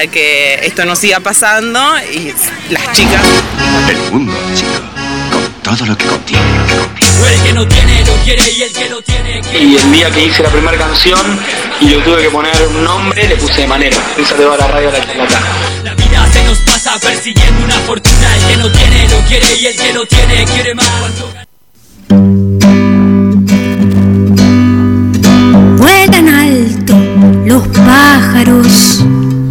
para que esto no siga pasando y las chicas... El mundo, chico, con todo lo que contiene. El que no tiene lo quiere y el que lo tiene quiere. Y el día que hice la primera canción y le tuve que poner un nombre, le puse Manera. Esa te va a la radio La Charlatana. La vida se nos pasa persiguiendo una fortuna. El que no tiene lo quiere y el que lo tiene quiere más. Vuelan alto los pájaros.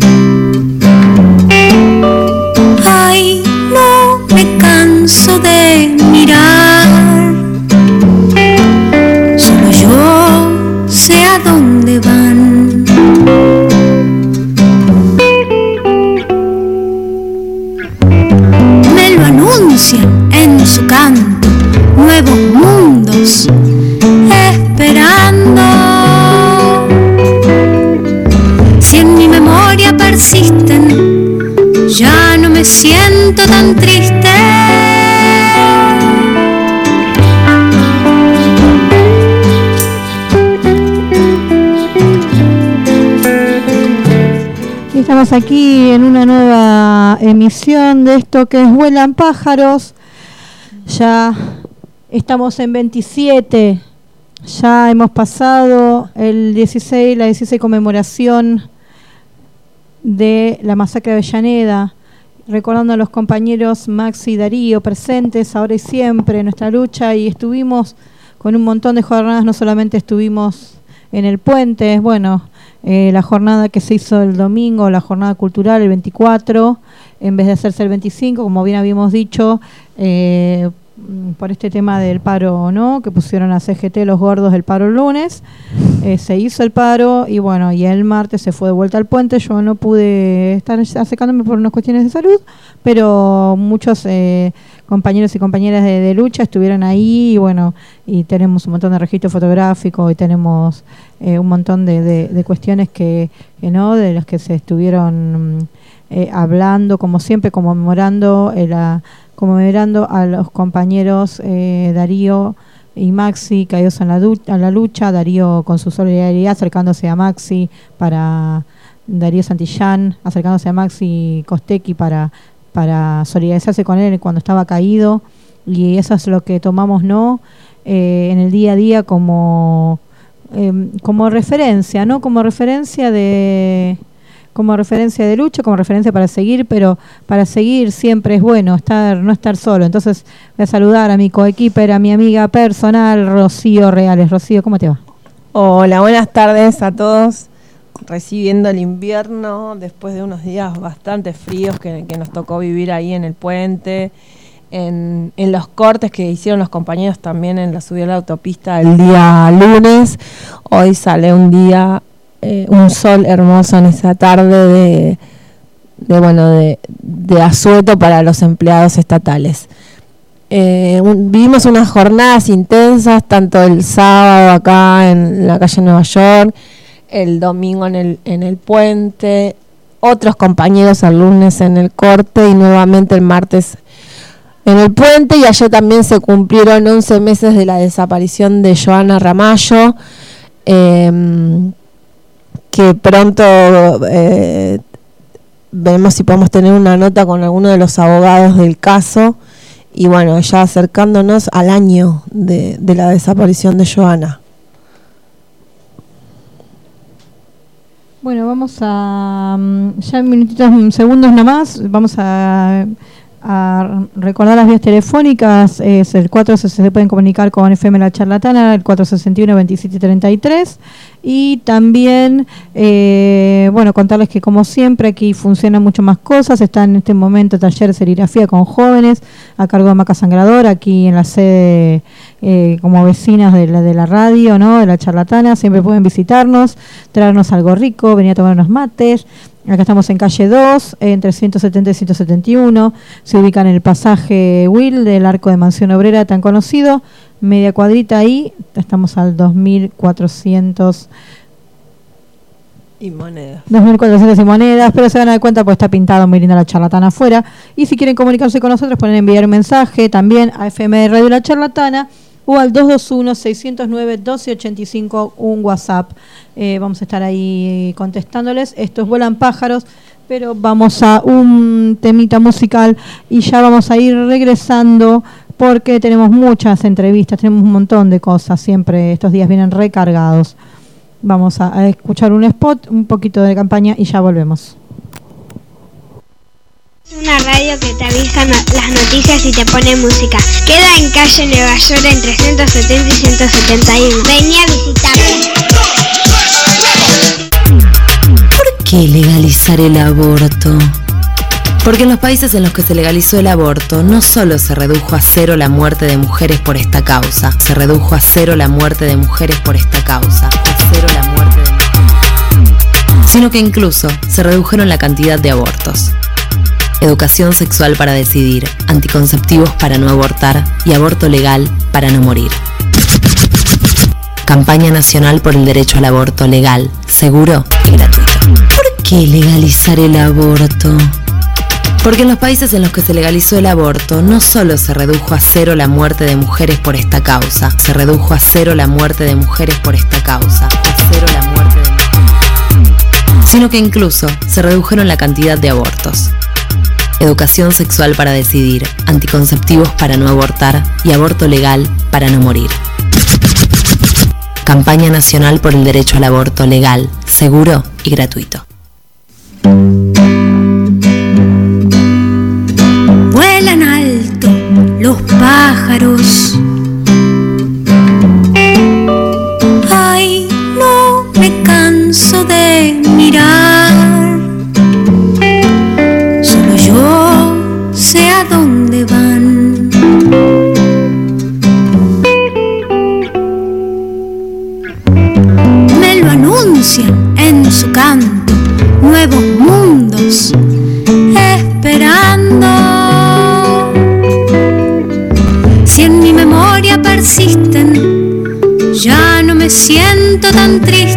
Ay, no me canso de mirar. Solo yo sé a dónde van. Me lo anuncian en su canto, nuevos mundos esperando. Si en mi memoria persisten, ya no me siento tan triste. Y estamos aquí en una nueva emisión de esto que es Vuelan Pájaros. Ya estamos en 27. Ya hemos pasado la 16 conmemoración de la masacre de Avellaneda, recordando a los compañeros Maxi y Darío presentes ahora y siempre en nuestra lucha, y estuvimos con un montón de jornadas. No solamente estuvimos en el puente, bueno, la jornada que se hizo el domingo, la jornada cultural el 24, en vez de hacerse el 25, como bien habíamos dicho, por este tema del paro, ¿no? Que pusieron a CGT los gordos el paro el lunes, se hizo el paro y bueno, y el martes se fue de vuelta al puente. Yo no pude estar acercándome por unas cuestiones de salud, pero muchos compañeros y compañeras de lucha estuvieron ahí y bueno, y tenemos un montón de registro fotográfico y tenemos un montón de cuestiones que no, de las que se estuvieron hablando, como siempre, conmemorando a los compañeros Darío y Maxi caídos en la lucha. Darío con su solidaridad acercándose a Maxi, para Darío Santillán acercándose a Maxi Costecchi para solidarizarse con él cuando estaba caído, y eso es lo que tomamos, ¿no? En el día a día como referencia, ¿no? Como referencia de lucha, como referencia para seguir, pero para seguir siempre es bueno no estar solo. Entonces voy a saludar a mi coequiper, a mi amiga personal, Rocío Reales. Rocío, ¿cómo te va? Hola, buenas tardes a todos. Recibiendo el invierno después de unos días bastante fríos que nos tocó vivir ahí en el puente, en los cortes que hicieron los compañeros también en la subida a la autopista el día lunes. Hoy sale un sol hermoso en esa tarde de asueto para los empleados estatales. Vivimos unas jornadas intensas, tanto el sábado acá en la calle Nueva York, el domingo en el puente, otros compañeros el lunes en el corte y nuevamente el martes en el puente. Y ayer también se cumplieron 11 meses de la desaparición de Joana Ramallo, que pronto vemos si podemos tener una nota con alguno de los abogados del caso, y bueno, ya acercándonos al año de la desaparición de Joana. Bueno, vamos a, ya en minutitos, segundos nomás, vamos a recordar las vías telefónicas. Es el 4, se pueden comunicar con FM La Charlatana, el 461-2733, y también contarles que como siempre aquí funcionan mucho más cosas. Está en este momento taller de serigrafía con jóvenes a cargo de Maca Sangrador, aquí en la sede, como vecinas de la radio, ¿no? De La Charlatana. Siempre pueden visitarnos, traernos algo rico, venir a tomar unos mates. Acá estamos en calle 2, entre 170 y 171. Se ubican en el pasaje Will del Arco de Mansión Obrera, tan conocido. Media cuadrita ahí. Estamos al 2400 y monedas. 2400 y monedas, pero se van a dar cuenta porque está pintado muy linda La Charlatana afuera. Y si quieren comunicarse con nosotros, pueden enviar un mensaje también a FM Radio La Charlatana o al 221-609-1285, un WhatsApp. Vamos a estar ahí contestándoles. Esto es Vuelan Pájaros, pero vamos a un temita musical y ya vamos a ir regresando porque tenemos muchas entrevistas, tenemos un montón de cosas, siempre estos días vienen recargados. Vamos a escuchar un spot, un poquito de campaña y ya volvemos. Una radio que te avisa las noticias y te pone música. Queda en calle Nueva York entre 170 y 171. Vení a visitarme. ¿Por qué legalizar el aborto? Porque en los países en los que se legalizó el aborto, no solo se redujo a cero la muerte de mujeres por esta causa, se redujo a cero la muerte de mujeres por esta causa, a cero la muerte de mujeres, sino que incluso se redujeron la cantidad de abortos. Educación sexual para decidir, anticonceptivos para no abortar y aborto legal para no morir. Campaña nacional por el derecho al aborto legal, seguro y gratuito. ¿Por qué legalizar el aborto? Porque en los países en los que se legalizó el aborto, no solo se redujo a cero la muerte de mujeres por esta causa, se redujo a cero la muerte de mujeres por esta causa, a cero la muerte de mujeres, sino que incluso se redujeron la cantidad de abortos. Educación sexual para decidir, anticonceptivos para no abortar y aborto legal para no morir. Campaña nacional por el derecho al aborto legal, seguro y gratuito. Vuelan alto los pájaros. Ay, no me canso de mirar. Solo yo sé a dónde van. Me lo anuncian en su canto, nuevos mundos esperando. Si en mi memoria persisten, ya no me siento tan triste.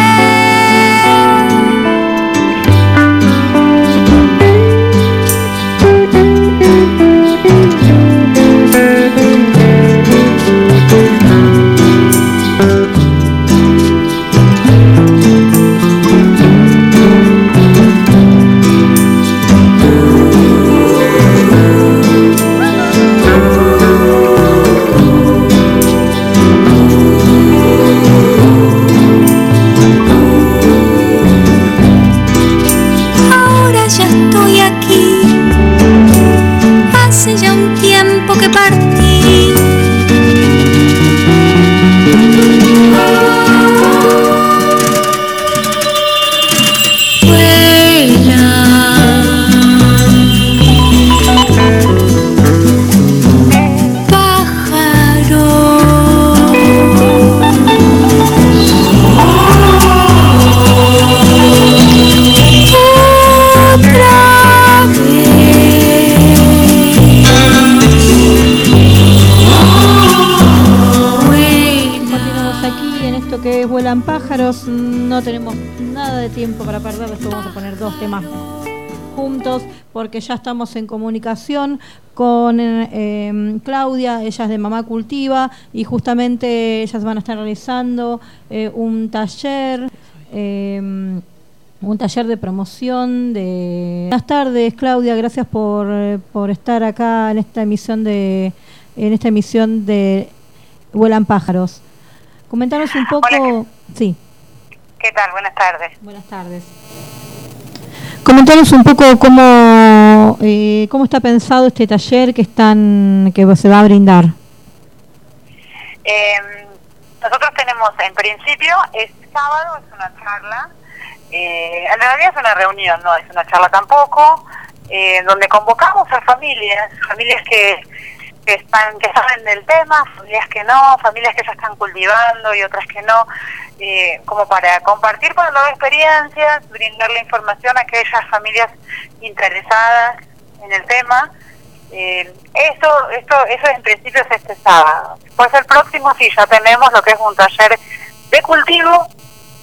Pájaros, no tenemos nada de tiempo para perder, después vamos a poner dos temas juntos porque ya estamos en comunicación con Claudia, ella es de Mamá Cultiva y justamente ellas van a estar realizando un taller de promoción de... Buenas tardes, Claudia, gracias por estar acá en esta emisión de Vuelan Pájaros. Comentanos un poco... Hola, sí. ¿Qué tal? Buenas tardes. Buenas tardes. Comentanos un poco cómo está pensado este taller que se va a brindar. Nosotros tenemos, en principio, este sábado es una charla, en realidad es una reunión, no es una charla tampoco, donde convocamos a familias que saben del tema, familias que no, familias que ya están cultivando y otras que no, como para compartir con las experiencias, brindarle información a aquellas familias interesadas en el tema. Eso en principio es este sábado. Pues el próximo sí ya tenemos lo que es un taller de cultivo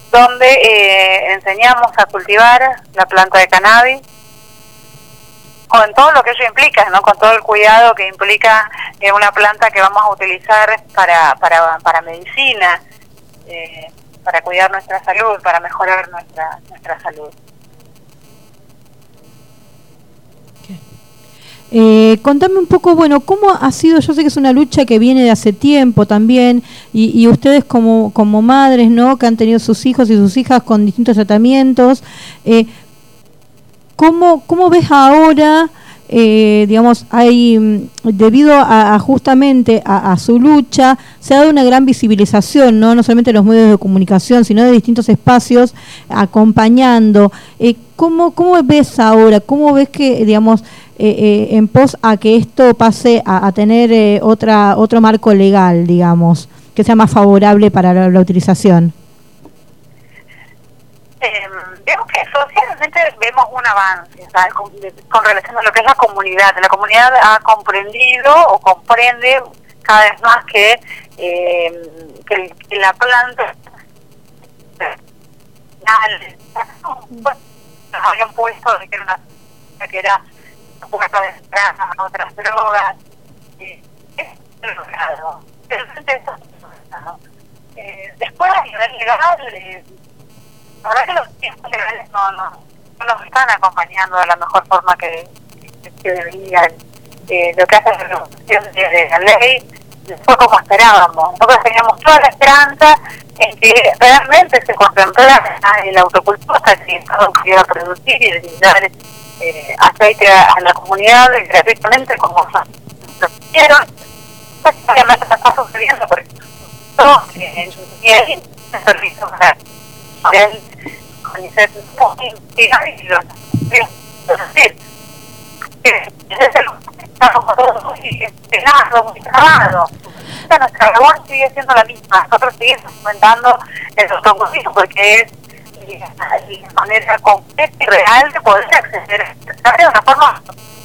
donde enseñamos a cultivar la planta de cannabis con todo lo que ello implica, ¿no? Con todo el cuidado que implica una planta que vamos a utilizar para medicina, para cuidar nuestra salud, para mejorar nuestra salud. Contame un poco, bueno, ¿cómo ha sido? Yo sé que es una lucha que viene de hace tiempo también, y ustedes como madres, ¿no?, que han tenido sus hijos y sus hijas con distintos tratamientos, ¿cómo ves ahora, digamos, hay debido a justamente a su lucha, se ha dado una gran visibilización, no solamente de los medios de comunicación, sino de distintos espacios acompañando? ¿Cómo ves ahora? ¿Cómo ves que, digamos, en pos a que esto pase a tener otro marco legal, digamos, que sea más favorable para la utilización? Vemos que socialmente vemos un avance, ¿sabes?, con relación a lo que es la comunidad. La comunidad ha comprendido o comprende cada vez más que la planta nos habían puesto de que era una que era puerta de entrada a otras drogas, es logrado. Después a nivel legal, la verdad que los tiempos legales no nos están acompañando de la mejor forma que deberían. Lo que hace la ejecución de la ley fue como esperábamos. Nosotros teníamos toda la esperanza en que realmente se contemplara el autocultivo hasta que el Estado pudiera producir y brindar aceite a la comunidad gratuitamente como lo hicieron. Pues obviamente está sucediendo porque todo en el servicio para el CONICET y los decir estamos todos muy pegados, muy trabados. Nuestra labor sigue siendo la misma. Nosotros seguimos fomentando el autocultivo porque es la manera concreta y real de poder acceder de una forma.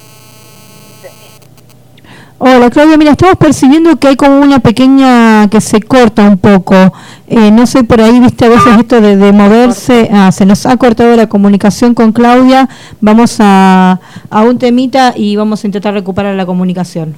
Hola Claudia, mira, estamos percibiendo que hay como una pequeña que se corta un poco, no sé, por ahí viste a veces esto de moverse, se nos ha cortado la comunicación con Claudia, vamos a un temita y vamos a intentar recuperar la comunicación.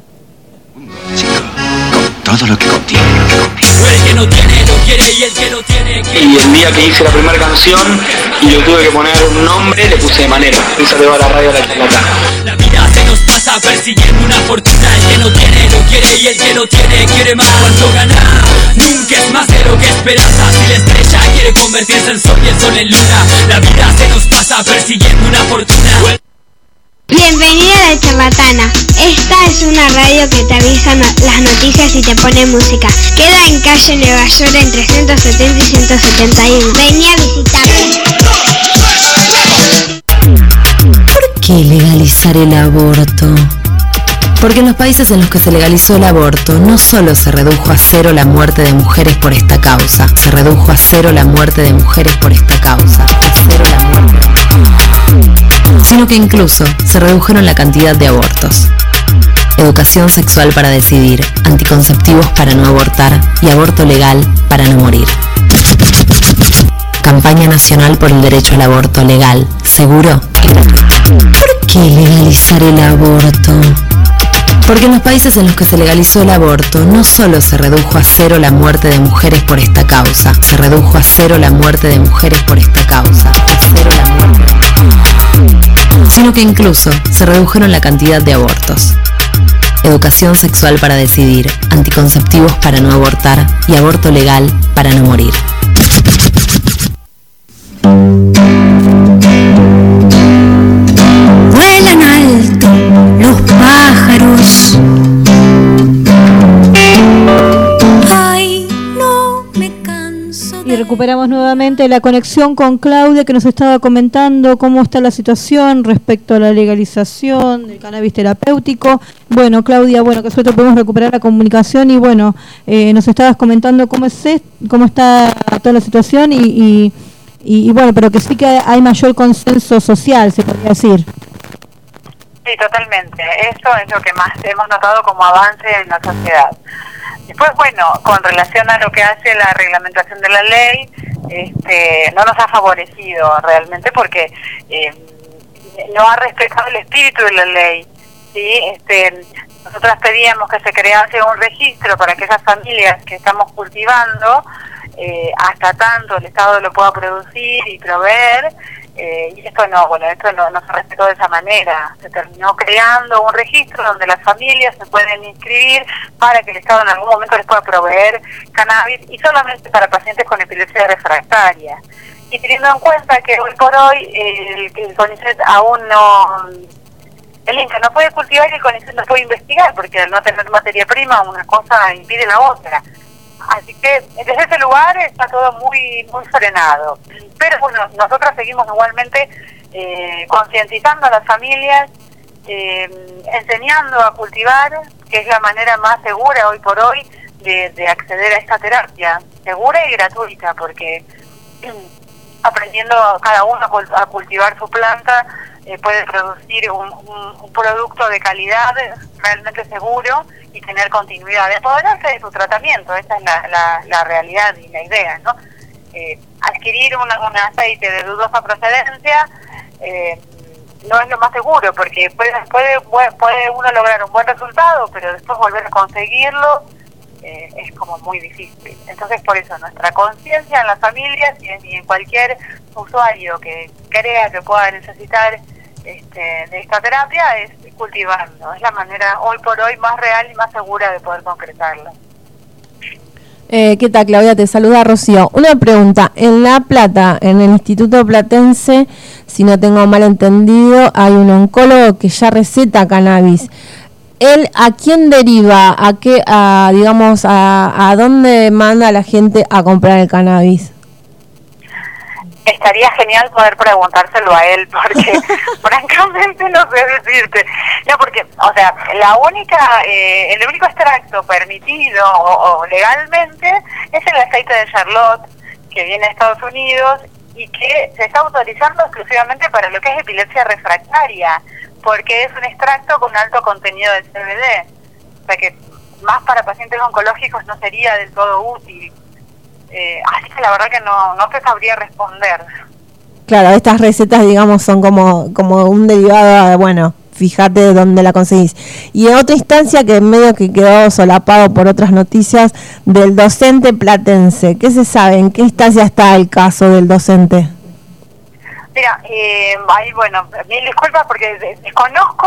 Todo lo que contiene, El que no tiene lo quiere y el que no tiene quiere. Y el día que hice la primera canción y le tuve que poner un nombre, le puse Manera. Esa te va a la radio La Charlatana. La vida se nos pasa persiguiendo una fortuna. El que no tiene lo quiere y el que no tiene quiere más. Cuando gana nunca es más de lo que esperanza. Si la estrella quiere convertirse en sol y el sol en luna. La vida se nos pasa persiguiendo una fortuna. Bienvenida a La Charlatana. Esta es una radio que te avisa las noticias y te pone música. Queda en calle Nueva York entre 170 y 171. Vení a visitarme. ¿Por qué legalizar el aborto? Porque en los países en los que se legalizó el aborto, no solo se redujo a cero la muerte de mujeres por esta causa, se redujo a cero la muerte de mujeres por esta causa, a cero la muerte, sino que incluso se redujeron la cantidad de abortos. Educación sexual para decidir, anticonceptivos para no abortar y aborto legal para no morir. Campaña nacional por el derecho al aborto legal, seguro y gratuito. ¿Por qué legalizar el aborto? Porque en los países en los que se legalizó el aborto, no solo se redujo a cero la muerte de mujeres por esta causa, se redujo a cero la muerte de mujeres por esta causa, a cero la muerte, sino que incluso se redujeron la cantidad de abortos. Educación sexual para decidir, anticonceptivos para no abortar y aborto legal para no morir. Vuelan alto los pájaros. Ay, no me canso. Y recuperamos nuevamente la conexión con Claudia, que nos estaba comentando cómo está la situación respecto a la legalización del cannabis terapéutico. Bueno, Claudia, bueno, que suerte podemos recuperar la comunicación y bueno, nos estabas comentando cómo está toda la situación y bueno, pero que sí que hay mayor consenso social, se podría decir. Sí, totalmente. Eso es lo que más hemos notado como avance en la sociedad. Después, bueno, con relación a lo que hace la reglamentación de la ley, no nos ha favorecido realmente porque no ha respetado el espíritu de la ley, ¿sí? Nosotras pedíamos que se crease un registro para aquellas familias que estamos cultivando, hasta tanto el Estado lo pueda producir y proveer, y esto no se respetó de esa manera. Se terminó creando un registro donde las familias se pueden inscribir para que el Estado en algún momento les pueda proveer cannabis, y solamente para pacientes con epilepsia refractaria. Y teniendo en cuenta que hoy por hoy el CONICET aún no... El INCA no puede cultivar y el CONICET no puede investigar, porque al no tener materia prima una cosa impide la otra. Así que desde ese lugar está todo muy frenado. Pero bueno, nosotros seguimos igualmente concientizando a las familias, enseñando a cultivar, que es la manera más segura hoy por hoy de acceder a esta terapia, segura y gratuita, porque aprendiendo cada uno a cultivar su planta, puede producir un producto de calidad realmente seguro y tener continuidad, empoderarse de su tratamiento. Esa es la realidad y la idea, ¿no? Adquirir un aceite de dudosa procedencia no es lo más seguro, porque puede uno lograr un buen resultado, pero después volver a conseguirlo es como muy difícil. Entonces, por eso nuestra conciencia en las familias y en cualquier usuario que crea que pueda necesitar de esta terapia es cultivando. Es la manera hoy por hoy más real y más segura de poder concretarla. ¿Qué tal, Claudia? Te saluda Rocío. Una pregunta. En La Plata, en el Instituto Platense, si no tengo mal entendido, hay un oncólogo que ya receta cannabis. ¿Él a quién deriva? ¿A qué, digamos, a dónde manda a la gente a comprar el cannabis? Estaría genial poder preguntárselo a él, porque francamente no sé decirte. No, porque, o sea, el único extracto permitido o legalmente es el aceite de Charlotte, que viene de Estados Unidos y que se está autorizando exclusivamente para lo que es epilepsia refractaria, porque es un extracto con alto contenido de CBD. O sea que más para pacientes oncológicos no sería del todo útil. Así que la verdad que no te sabría responder. Claro, estas recetas, digamos, son como un derivado de, bueno, fíjate dónde la conseguís. Y en otra instancia que medio que quedó solapado por otras noticias del docente platense. ¿Qué se sabe? ¿En qué instancia está el caso del docente? Mira, ahí, bueno, mil disculpas porque desconozco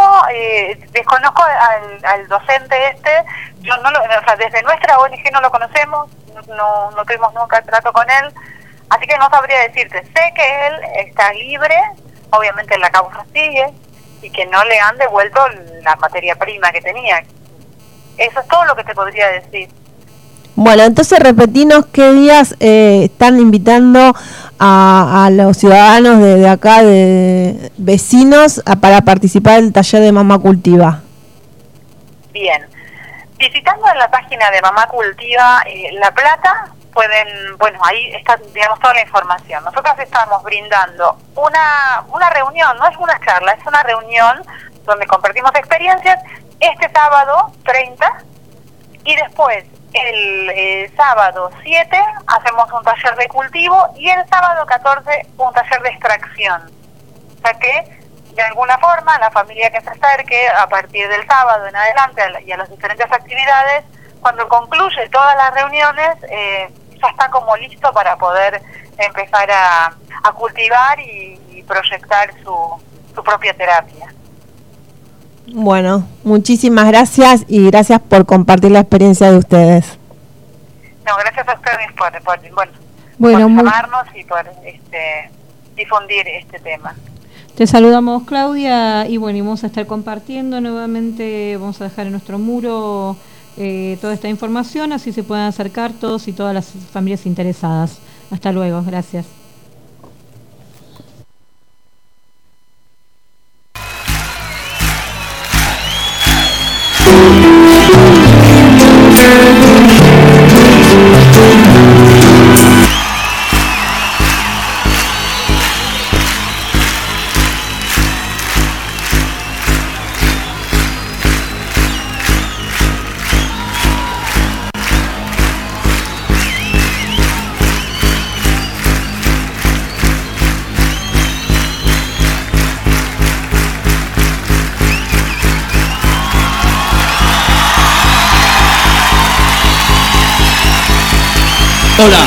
al docente yo no o sea, desde nuestra ONG no lo conocemos, no tuvimos nunca trato con él, así que no sabría decirte. Sé que él está libre, obviamente la causa sigue, y que no le han devuelto la materia prima que tenía. Eso es todo lo que te podría decir. Bueno, entonces repetinos qué días están invitando a los ciudadanos de acá, de vecinos, para participar del taller de Mamá Cultiva. Bien, visitando en la página de Mamá Cultiva La Plata, ahí está, digamos, toda la información. Nosotros estamos brindando una reunión, no es una charla, es una reunión donde compartimos experiencias este sábado 30 y después el sábado 7 hacemos un taller de cultivo y el sábado 14 un taller de extracción. O sea que, de alguna forma, la familia que se acerque a partir del sábado en adelante y a las diferentes actividades, cuando concluye todas las reuniones, ya está como listo para poder empezar a cultivar y proyectar su propia terapia. Bueno, muchísimas gracias y gracias por compartir la experiencia de ustedes. No, gracias a ustedes por llamarnos y por difundir este tema. Te saludamos, Claudia, y bueno, y vamos a estar compartiendo nuevamente, vamos a dejar en nuestro muro toda esta información, así se pueden acercar todos y todas las familias interesadas. Hasta luego, gracias. Hola.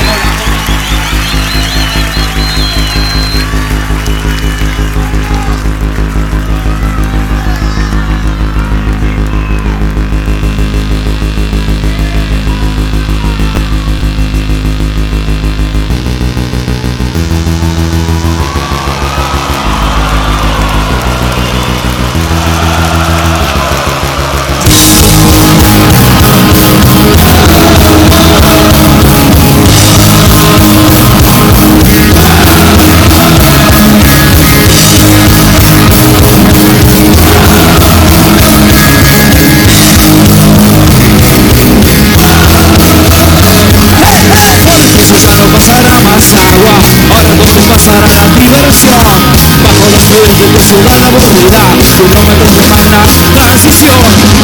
Ahora donde pasará la diversión, bajo los puentes de Ciudad Aburrida, kilómetros de magna transición.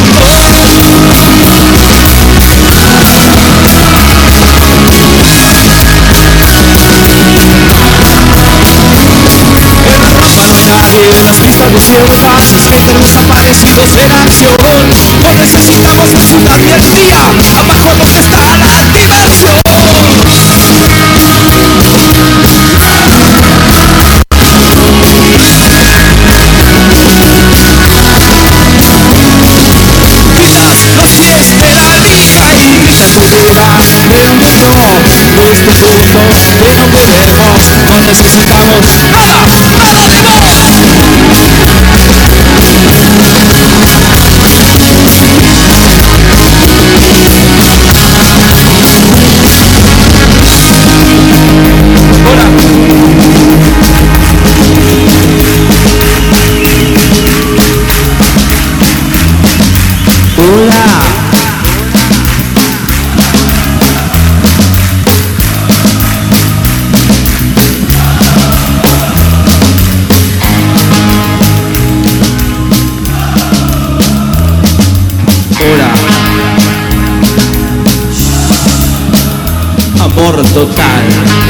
En las pistas desiertas, skaters desaparecidos en acción. No necesitamos la ciudad y el día, abajo donde está la diversión. Los pies de la risa y las ideas de donde no, nuestros juntos de donde vemos, no necesitamos nada, nada de vos. Amor total.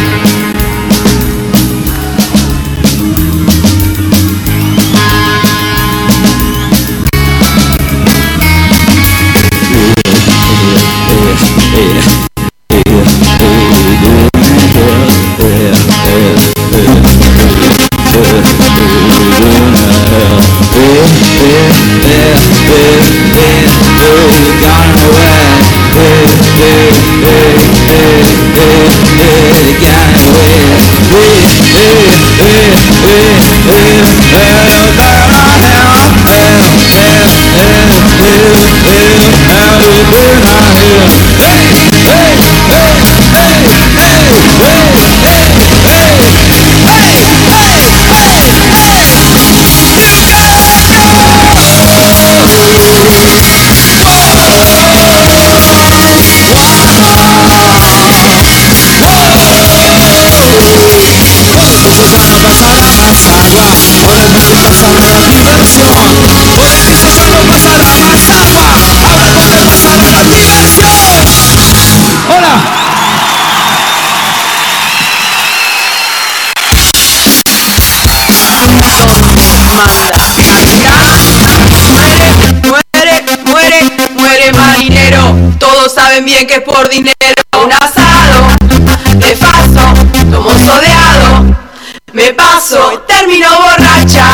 Todos saben bien que es por dinero. Un asado, de paso, tomo sodeado, me paso y termino borracha.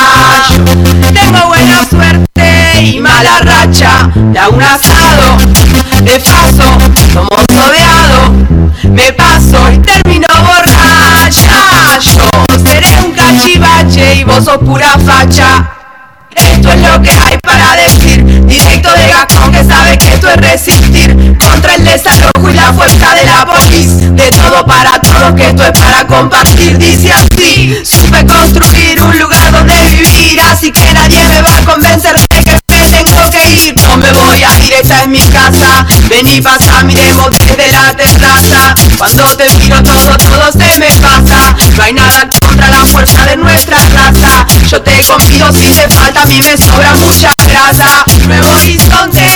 Tengo buena suerte y mala racha. Le hago un asado, de paso, tomo sodeado, me paso y termino borracha. Yo seré un cachivache y vos sos pura facha. Esto es lo que hay para decir, directo de Gacón que sabe que esto es resistir contra el desalojo y la fuerza de la polis. De todo para todos, que esto es para compartir. Dice así: supe construir un lugar donde vivir, así que nadie me va a convencer de que me tengo que ir. No me voy a ir, esta es mi casa. Vení, pasa, miremos desde la terraza. Cuando te miro todo se me pasa. No hay nada contra la fuerza de nuestra raza. Yo te convido si te falta, a mí me sobra mucha grasa. Nuevo horizonte,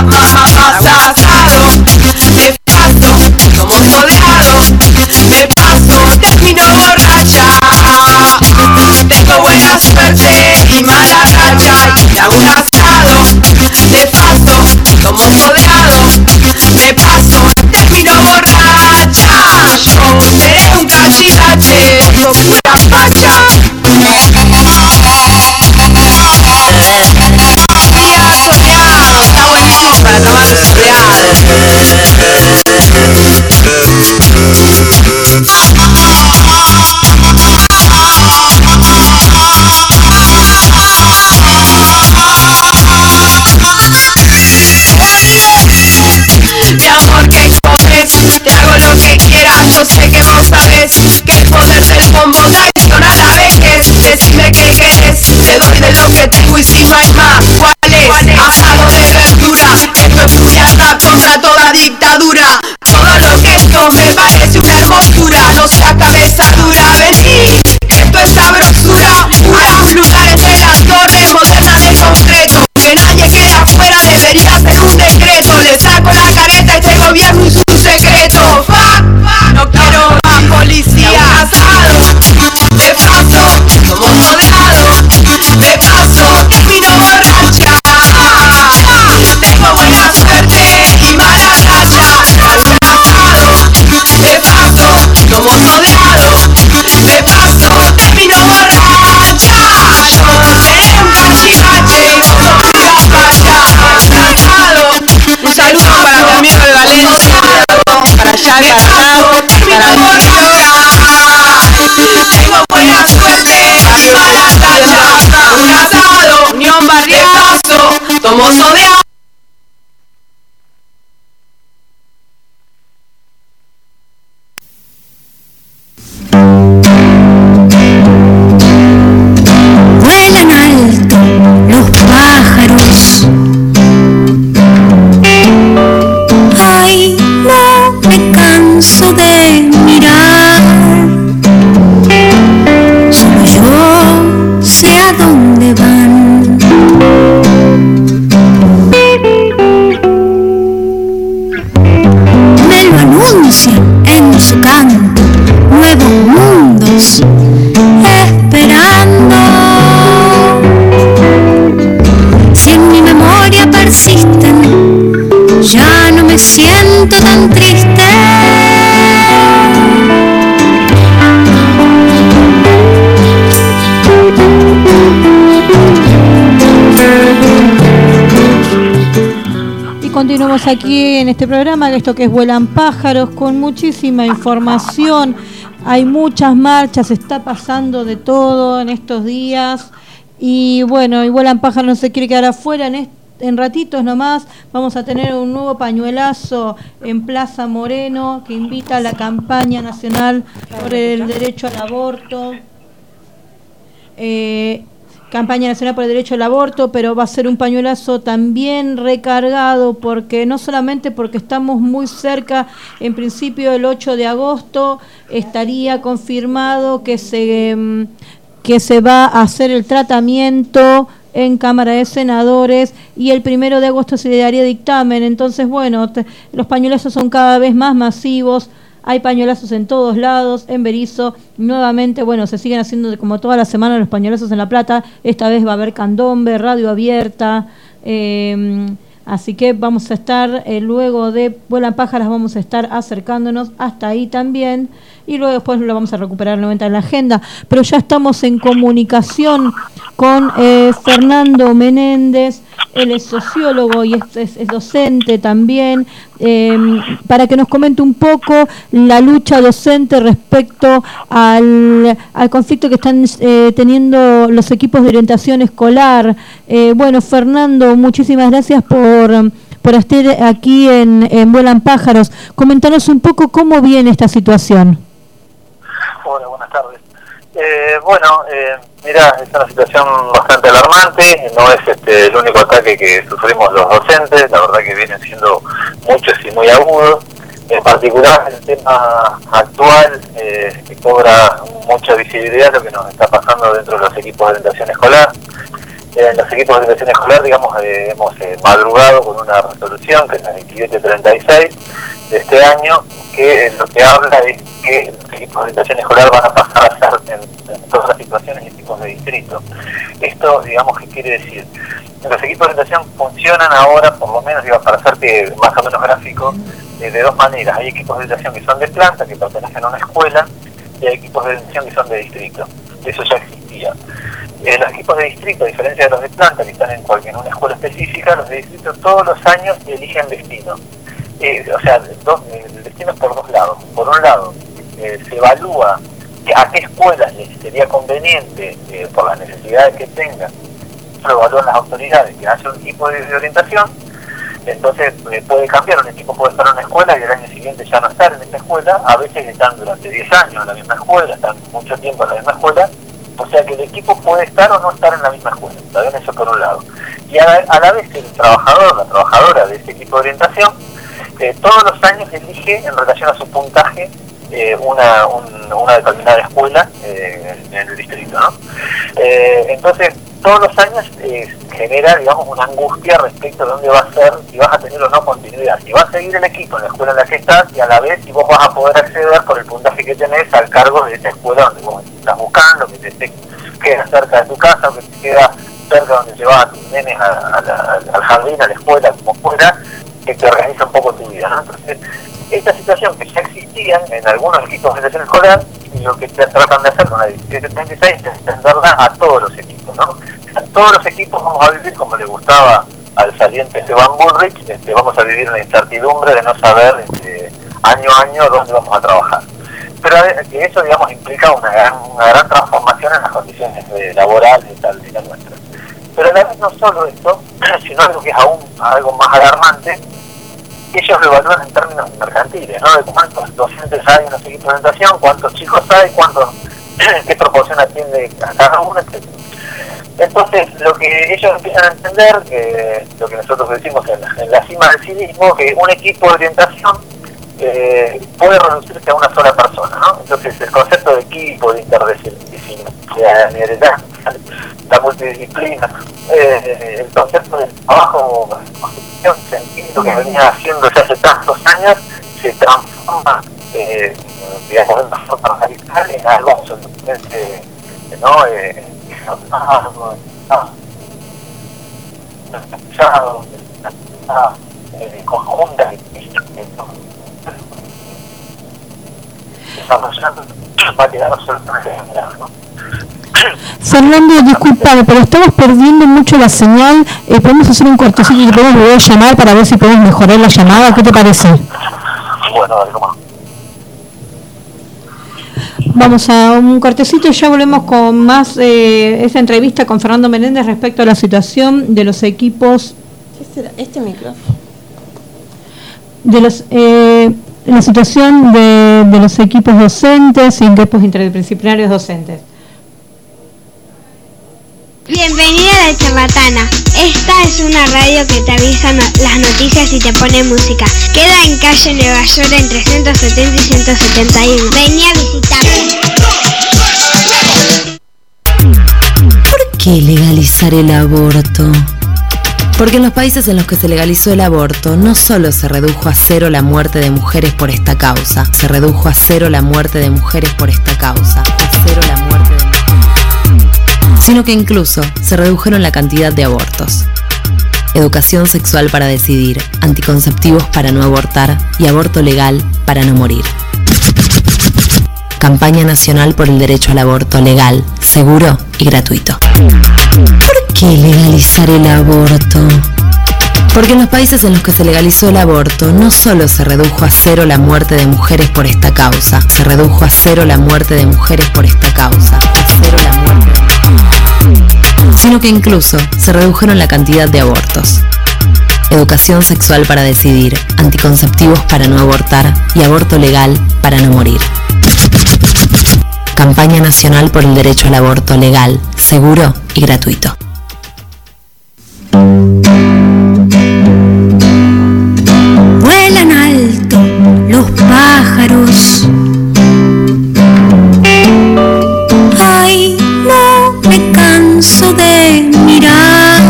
asado, me paso, como sodeado, me paso, termino borracha. Tengo buena suerte y mala racha. Y hago un asado, de paso, como sodeado, me paso, termino borracha. Dime qué querés, te doy de lo que tengo y si no hay más, ¿cuál es? Asado de verdura, esto es puñalada contra toda dictadura. Todo lo que esto me parece una hermosura, no sea cabeza dura, vení, esto es sabrosura. Hará un lugar entre las torres modernas de concreto, que nadie quede afuera, debería ser un decreto. Le saco la careta a este gobierno y su secreto. No quiero más policía. Asado, de paso, como soldado, de paso, termino borracha. Tengo buena suerte y mala racha. Algún asado, de paso, como soldado, de paso, termino borracha. Seré un cachivache y como una falla. Un saludo para mi amigo de Valencia, para Yaga, para tengo buena suerte y mala racha. Un asado, Unión Barrial, de paso, tomo sodeado. Vuelan alto los pájaros. Ay, no me canso de mirar. Solo yo sé a dónde van. Me lo anuncian en su canto, nuevos mundos esperando. Si en mi memoria persisten, ya no me siento tan triste. Y continuamos aquí en este programa, esto que es Vuelan Pájaros, con muchísima información. Hay muchas marchas, está pasando de todo en estos días. Y bueno, y Vuelan Pájaros no se quiere quedar afuera. En ratitos nomás vamos a tener un nuevo pañuelazo en Plaza Moreno que invita a la campaña nacional por el derecho al aborto. Campaña nacional por el derecho al aborto, pero va a ser un pañuelazo también recargado, porque no solamente porque estamos muy cerca, en principio el 8 de agosto estaría confirmado que se va a hacer el tratamiento en Cámara de Senadores y el 1 de agosto se le daría dictamen. Entonces, bueno, los pañuelazos son cada vez más masivos. Hay pañuelazos en todos lados, en Berisso, nuevamente, bueno, se siguen haciendo como toda la semana los pañuelazos en La Plata, esta vez va a haber candombe, radio abierta, así que vamos a estar, luego de Vuelan Pájaros vamos a estar acercándonos hasta ahí también, y luego después lo vamos a recuperar nuevamente en la agenda, pero ya estamos en comunicación con Fernando Menéndez. Él es sociólogo y es docente también, para que nos comente un poco la lucha docente respecto al conflicto que están teniendo los equipos de orientación escolar. Bueno, Fernando, muchísimas gracias por estar aquí en Vuelan Pájaros. Comentanos un poco cómo viene esta situación. Hola, buenas tardes. Mira, es una situación bastante alarmante, no es el único ataque que sufrimos los docentes, la verdad que vienen siendo muchos y muy agudos, en particular el tema actual que cobra mucha visibilidad lo que nos está pasando dentro de los equipos de orientación escolar. En los equipos de orientación escolar, digamos, hemos madrugado con una resolución que es la 2736 de este año, que lo que habla es que los equipos de orientación escolar van a pasar a ser en todas las situaciones equipos de distrito. Esto, digamos, ¿qué quiere decir? Los equipos de orientación funcionan ahora, por lo menos, para hacerte más o menos gráfico, de dos maneras. Hay equipos de orientación que son de planta, que pertenecen a una escuela, y hay equipos de orientación que son de distrito. Eso ya existía. Los equipos de distrito, a diferencia de los de planta, que están en una escuela específica, los de distrito todos los años eligen destino. El destino es por dos lados. Por un lado, se evalúa a qué escuelas les sería conveniente, por las necesidades que tengan, lo evalúan las autoridades que hacen un equipo de orientación. Entonces puede cambiar, un equipo puede estar en una escuela y el año siguiente ya no estar en esa escuela. A veces están durante 10 años en la misma escuela, están mucho tiempo en la misma escuela, O sea que el equipo puede estar o no estar en la misma escuela, ¿está bien? Eso por un lado. Y a la vez el trabajador, la trabajadora de ese equipo de orientación, todos los años elige en relación a su puntaje una determinada escuela en el distrito, ¿no? Entonces, todos los años genera, digamos, una angustia respecto de dónde va a ser, si vas a tener o no continuidad, si vas a seguir el equipo en la escuela en la que estás, y a la vez si vos vas a poder acceder por el puntaje que tenés al cargo de esa escuela donde vos estás buscando, que te queda cerca de tu casa, o que te queda cerca donde llevas a tus nenes al jardín, a la escuela, como fuera, que te organiza un poco tu vida, ¿no? Entonces, esta situación que ya existía en algunos equipos de selección escolar, y lo que tratan de hacer con la 1736 es extenderla a todos los equipos, ¿no? A todos los equipos vamos a vivir como le gustaba al saliente Esteban Bullrich, vamos a vivir en la incertidumbre de no saber año a año dónde vamos a trabajar. Pero que eso, digamos, implica una gran transformación en las condiciones laborales de la nuestra. Pero a la vez no solo esto, sino algo que es aún algo más alarmante, ellos lo evalúan en términos mercantiles, ¿no? De cuántos docentes hay en los equipos de orientación, cuántos chicos hay, qué proporción atiende a cada uno, etc. Entonces, lo que ellos empiezan a entender, lo que nosotros decimos en la cima del civismo, que un equipo de orientación puede reducirse a una sola persona, ¿no? Entonces, el concepto de equipo, de interdisciplinaridad, la multidisciplina, el concepto de trabajo, sentido que venía haciéndose hace tantos años, se transforma, digamos, de una forma radical en algo absolutamente, ¿no? Conjunta va a quedar absolutamente generado, ¿no? Fernando, disculpame, pero estamos perdiendo mucho la señal. ¿Podemos hacer un cortecito y te podemos volver a llamar para ver si podemos mejorar la llamada? ¿Qué te parece? Bueno, dale, ¿cómo? Vamos a un cortecito y ya volvemos con más esta entrevista con Fernando Menéndez respecto a la situación de los equipos. ¿Qué será? Este micrófono. La situación de los equipos docentes y equipos interdisciplinarios docentes. Bienvenida a La Charlatana. Esta es una radio que te avisa las noticias y te pone música. Queda en calle Nueva York entre 170 y 171. Vení a visitarme. ¿Por qué legalizar el aborto? Porque en los países en los que se legalizó el aborto, no solo se redujo a cero la muerte de mujeres por esta causa, se redujo a cero la muerte de mujeres por esta causa, a cero la muerte de mujeres, sino que incluso se redujeron la cantidad de abortos. Educación sexual para decidir, anticonceptivos para no abortar y aborto legal para no morir. Campaña nacional por el derecho al aborto legal, seguro y gratuito. ¿Por qué legalizar el aborto? Porque en los países en los que se legalizó el aborto, no solo se redujo a cero la muerte de mujeres por esta causa, se redujo a cero la muerte de mujeres por esta causa, a cero la muerte de mujeres, sino que incluso se redujeron la cantidad de abortos. Educación sexual para decidir, anticonceptivos para no abortar y aborto legal para no morir. Campaña nacional por el derecho al aborto legal, seguro y gratuito. Vuelan alto los pájaros. Ay, no me canso de mirar.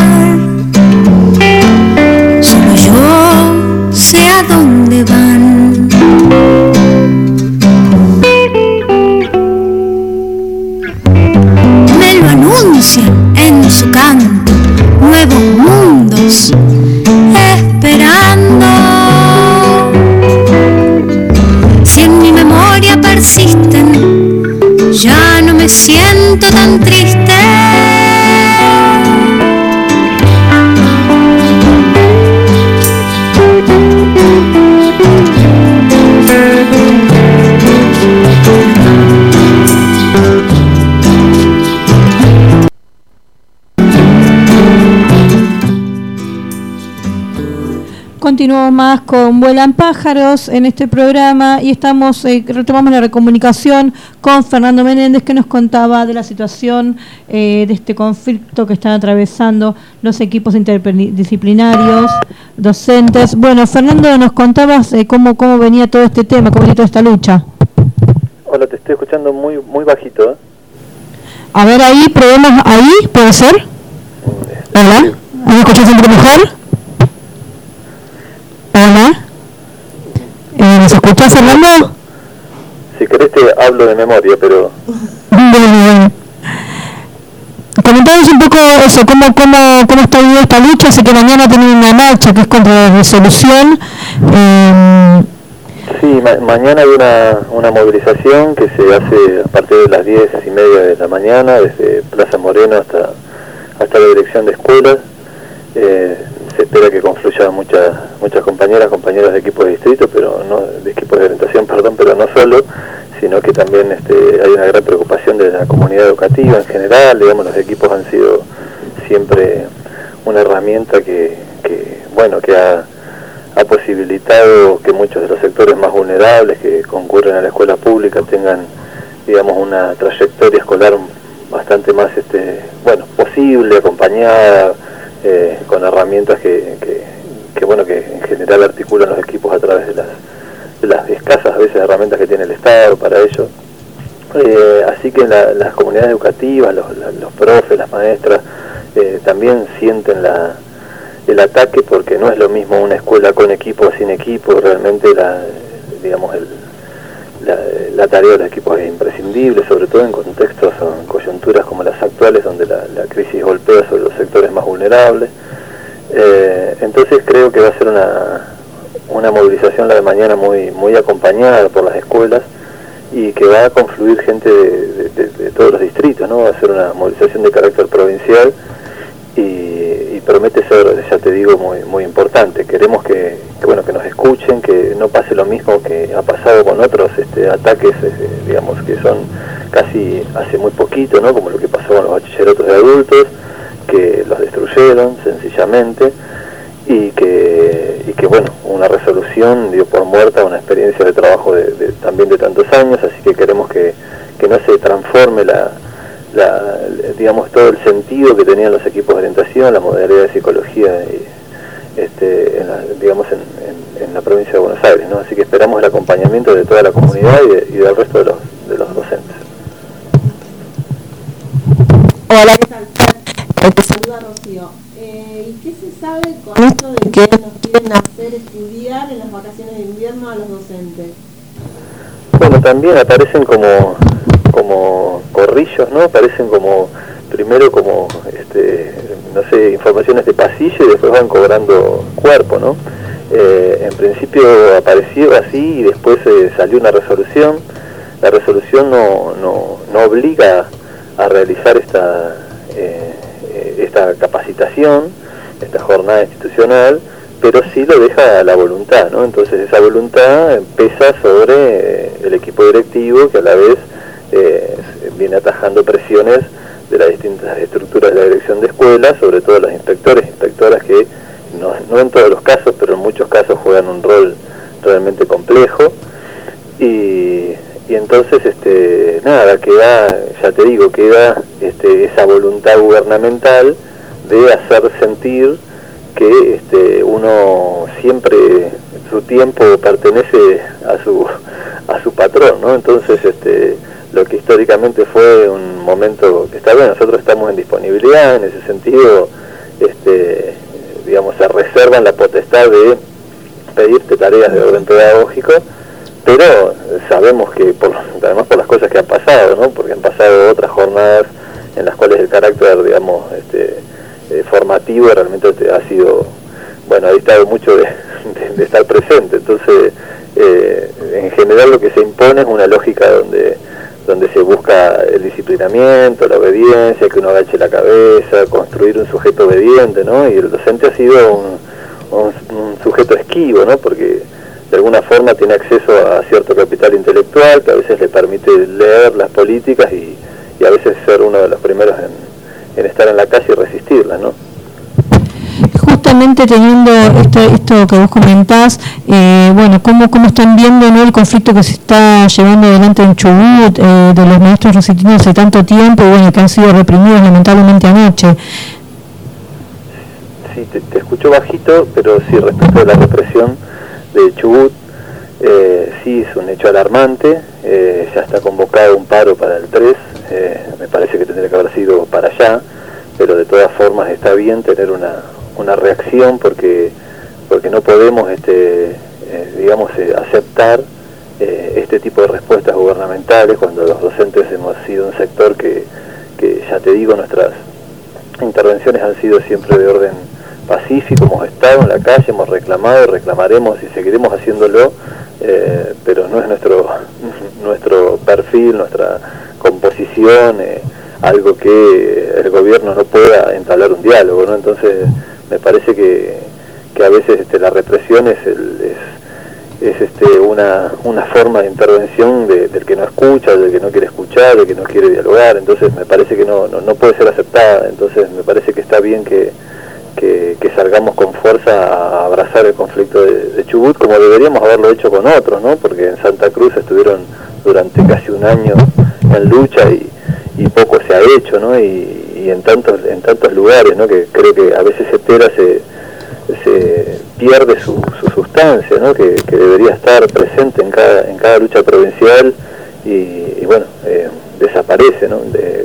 Solo yo sé a dónde van. Me lo anuncian en su canto, nuevos mundos esperando. Si en mi memoria persisten, ya no me siento tan triste. Continuamos más con Vuelan Pájaros en este programa y retomamos la recomunicación con Fernando Menéndez, que nos contaba de la situación de este conflicto que están atravesando los equipos interdisciplinarios, docentes. Bueno, Fernando, nos contabas cómo venía todo este tema, cómo venía toda esta lucha. Hola, te estoy escuchando muy bajito. A ver, ahí, probemos ahí, ¿puede ser? Hola, ¿me escuchas un poco mejor? Hola, ¿nos escuchás, Fernando? Si querés te hablo de memoria, pero... Bueno. Comentamos un poco eso, cómo está viviendo esta lucha. Sé que mañana tienen una marcha que es contra la resolución. Sí, mañana hay una movilización que se hace a partir de las 10:30 de la mañana, desde Plaza Moreno hasta la dirección de escuelas. Se espera que confluyan muchas compañeras de equipos de distrito, pero no de equipos de orientación, pero no solo, sino que también hay una gran preocupación de la comunidad educativa en general. Digamos, los equipos han sido siempre una herramienta que ha posibilitado que muchos de los sectores más vulnerables que concurren a la escuela pública tengan, digamos, una trayectoria escolar bastante más posible, acompañada, con herramientas que en general articulan los equipos a través de las escasas a veces herramientas que tiene el Estado para ello. Así que las comunidades educativas, los profes, las maestras, también sienten el ataque, porque no es lo mismo una escuela con equipo o sin equipo. Realmente la tarea de los equipos es imprescindible, sobre todo en contextos o en coyunturas como las actuales, donde la crisis golpea sobre los sectores más vulnerables. Entonces creo que va a ser una movilización la de mañana muy acompañada por las escuelas, y que va a confluir gente de todos los distritos, ¿no? Va a ser una movilización de carácter provincial y promete ser, ya te digo, muy importante. Queremos que nos escuchen, que no pase lo mismo que ha pasado con otros ataques, digamos, que son casi hace muy poquito, ¿no? Como lo que pasó con los bachilleratos de adultos, que los destruyeron sencillamente, y que una resolución dio por muerta una experiencia de trabajo también de tantos años. Así que queremos que no se transforme digamos, todo el sentido que tenían los equipos de orientación, la modalidad de psicología en la provincia de Buenos Aires, ¿no? Así que esperamos el acompañamiento de toda la comunidad y del resto de los docentes. Hola, ¿qué tal? Te saluda Rocío. ¿Y qué se sabe con esto de que nos quieren hacer estudiar en las vacaciones de invierno a los docentes? Bueno, también aparecen como corrillos, ¿no? Aparecen primero como informaciones de pasillo, y después van cobrando cuerpo, ¿no? En principio apareció así, y después salió una resolución. La resolución no obliga a realizar esta capacitación, esta jornada institucional, pero sí lo deja a la voluntad, ¿no? Entonces esa voluntad pesa sobre el equipo directivo, que a la vez viene atajando presiones de las distintas estructuras de la dirección de escuelas, sobre todo los inspectores, inspectoras, que no en todos los casos, pero en muchos casos juegan un rol realmente complejo. Y entonces queda esa voluntad gubernamental de hacer sentir que uno siempre, su tiempo pertenece a su patrón, ¿no? Entonces lo que históricamente fue un momento que está bien, nosotros estamos en disponibilidad en ese sentido, se reservan la potestad de pedirte tareas de orden pedagógico, pero sabemos que además por las cosas que han pasado, ¿no? Porque han pasado otras jornadas en las cuales el carácter, formativo realmente ha sido, ha dictado mucho de estar presente. Entonces, en general lo que se impone es una lógica donde se busca el disciplinamiento, la obediencia, que uno agache la cabeza, construir un sujeto obediente, ¿no? Y el docente ha sido un sujeto esquivo, ¿no? Porque de alguna forma tiene acceso a cierto capital intelectual que a veces le permite leer las políticas y a veces ser uno de los primeros en estar en la calle y resistirlas, ¿no? justamente teniendo esto que vos comentás, bueno, ¿cómo están viendo, ¿no?, el conflicto que se está llevando adelante en Chubut, de los maestros resistiendo hace tanto tiempo, y bueno, que han sido reprimidos lamentablemente anoche? Sí, te escucho bajito, pero sí, respecto a la represión de Chubut, sí es un hecho alarmante. Ya está convocado un paro para el 3, me parece que tendría que haber sido para allá, pero de todas formas está bien tener una reacción, porque no podemos aceptar este tipo de respuestas gubernamentales cuando los docentes hemos sido un sector que ya te digo, nuestras intervenciones han sido siempre de orden pacífico, hemos estado en la calle, hemos reclamado, reclamaremos y seguiremos haciéndolo, pero no es nuestro perfil, nuestra composición, algo que el gobierno no pueda entablar un diálogo, ¿no? Entonces me parece que a veces la represión es una forma de intervención del que no escucha, del que no quiere escuchar, del que no quiere dialogar. Entonces me parece que no puede ser aceptada. Entonces me parece que está bien que salgamos con fuerza a abrazar el conflicto de Chubut, como deberíamos haberlo hecho con otros, ¿no? Porque en Santa Cruz estuvieron durante casi un año en lucha y poco se ha hecho, ¿no? Y en tantos lugares, ¿no? Que creo que a veces Hetera se pierde su sustancia, ¿no? Que debería estar presente en cada lucha provincial y bueno, desaparece, ¿no?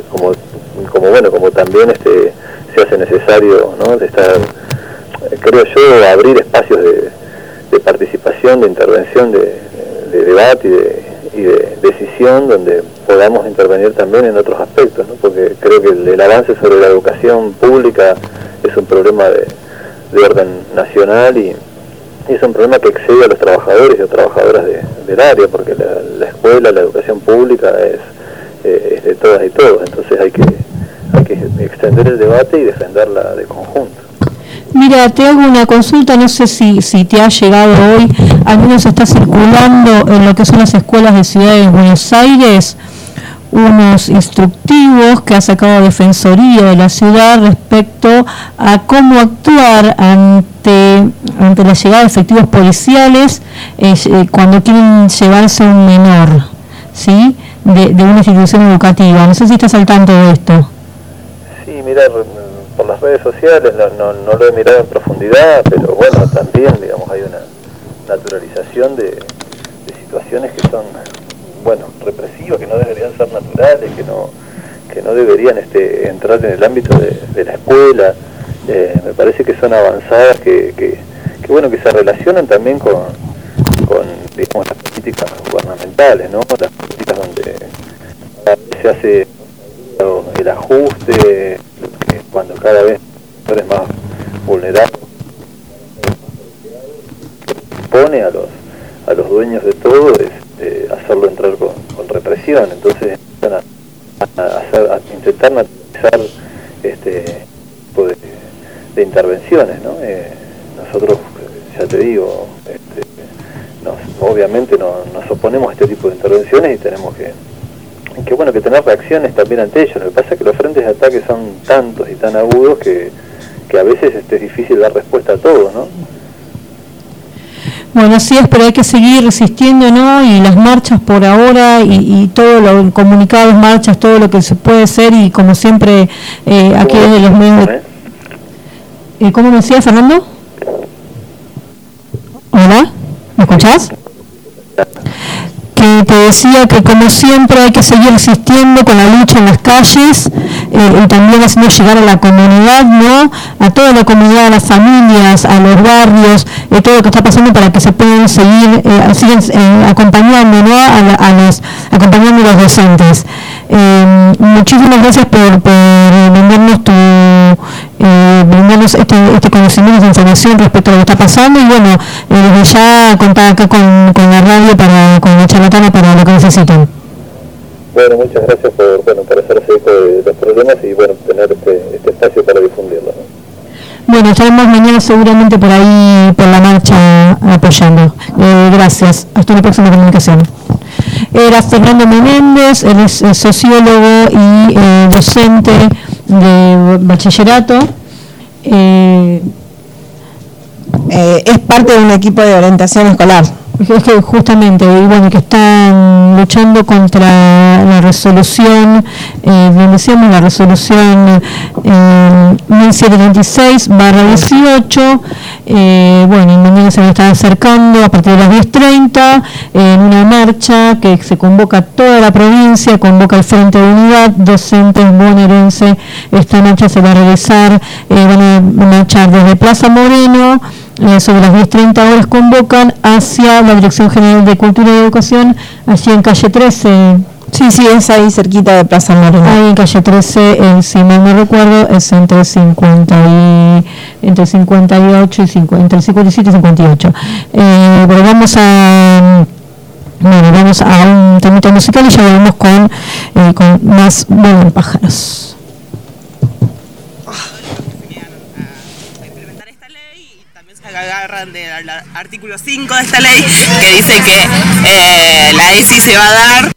Como también se hace necesario, ¿no? De estar, creo yo, abrir espacios de participación, de intervención, de debate y de decisión, donde podamos intervenir también en otros aspectos, ¿no? Porque creo que el avance sobre la educación pública es un problema de orden nacional y es un problema que excede a los trabajadores y a trabajadoras del área, porque la escuela, la educación pública es de todas y todos. Entonces hay que extender el debate y defenderla de conjunto. Mira, te hago una consulta, no sé si te ha llegado hoy, al menos está circulando en lo que son las escuelas de Ciudad de Buenos Aires unos instructivos que ha sacado Defensoría de la ciudad respecto a cómo actuar ante la llegada de efectivos policiales cuando quieren llevarse a un menor, ¿sí?, de una institución educativa. No sé si estás al tanto de esto. Sí, mira, por las redes sociales no lo he mirado en profundidad, pero bueno, también, digamos, hay una naturalización de situaciones que son, bueno, represivas, que no deberían ser naturales, que no deberían entrar en el ámbito de la escuela. Me parece que son avanzadas que se relacionan también con digamos, las políticas gubernamentales, ¿no? Las políticas donde se hace el ajuste, cuando cada vez eres más vulnerable, pone a los dueños de todo hacerlo entrar con represión. Entonces a intentar naturalizar tipo de intervenciones, ¿no? Nosotros, ya te digo, obviamente nos oponemos a este tipo de intervenciones y tenemos que tener reacciones también ante ellos. Lo que pasa es que los frentes de ataque son tantos y tan agudos que a veces es difícil dar respuesta a todo, ¿no? Bueno, así es, pero hay que seguir resistiendo, ¿no? Y las marchas por ahora y todo lo comunicados, marchas, todo lo que se puede hacer, y como siempre aquí desde los medios. ¿Cómo me decía, Fernando? ¿Hola? ¿Me escuchás? Que te decía que como siempre hay que seguir resistiendo con la lucha en las calles y también haciendo llegar a la comunidad, ¿no? A toda la comunidad, a las familias, a los barrios, todo lo que está pasando para que se puedan seguir acompañando, ¿no? Acompañando a los docentes. Muchísimas gracias por brindarnos este conocimiento, esta información respecto a lo que está pasando, y bueno, desde ya contar acá con la radio, con la charlatana, para lo que necesiten. Bueno, muchas gracias por hacerse eco de los problemas y tener este espacio para difundirlo, ¿no? Bueno, estaremos mañana seguramente por ahí, por la marcha, apoyando. Gracias. Hasta una próxima comunicación. Era Fernando Menéndez, él es sociólogo y docente de bachillerato. es parte de un equipo de orientación escolar. Es que justamente, y bueno, que están luchando contra la resolución, decíamos la resolución 1736/18, bueno, y mañana se va a estar acercando a partir de las 10:30 en una marcha que se convoca a toda la provincia, convoca el Frente de Unidad Docentes Bonaerense. Esta marcha se va a realizar, van a marchar desde Plaza Moreno, sobre las 10:30 horas convocan hacia la Dirección General de Cultura y Educación, allí en calle 13. Sí, es ahí cerquita de Plaza Moreno. Ahí en calle 13, si mal no recuerdo, es entre 58 y 50, entre 57 y 58. Pero vamos a un temita musical y ya volvemos con más Vuelan pájaros. Agarran del artículo 5 de esta ley, que dice que la ESI se va a dar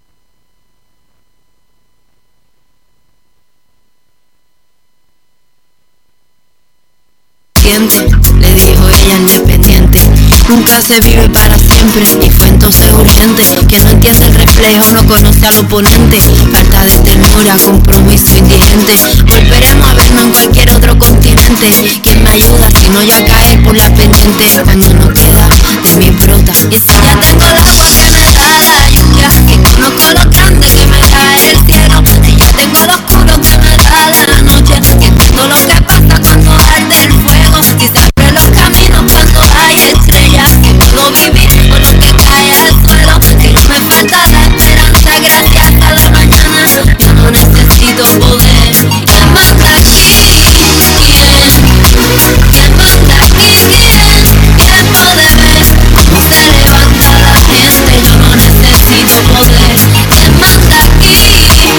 le dijo ella independiente. Nunca se vive para siempre y fue entonces urgente. Quien no entiende el reflejo no conoce al oponente. Falta de ternura, compromiso indigente. Volveremos a vernos en cualquier otro continente. ¿Quién me ayuda si no ya caer por la pendiente? Cuando no queda de mi brota. Y si ya tengo el agua que me da la lluvia, y conozco lo grande que me da el cielo, y ya tengo lo oscuro que me da la noche, y entiendo lo que pasa cuando arde el fuego, y se abren los caminos cuando hay estrellas, y puedo vivir con lo que cae al suelo, y no me falta la esperanza gracias a la mañana. Yo no necesito poder. ¿Quién manda aquí? ¿Quién? ¿Quién manda aquí? ¿Quién? ¿Quién poder? ¿Cómo se levanta la gente? Yo no necesito poder. ¿Quién manda aquí? ¿Quién?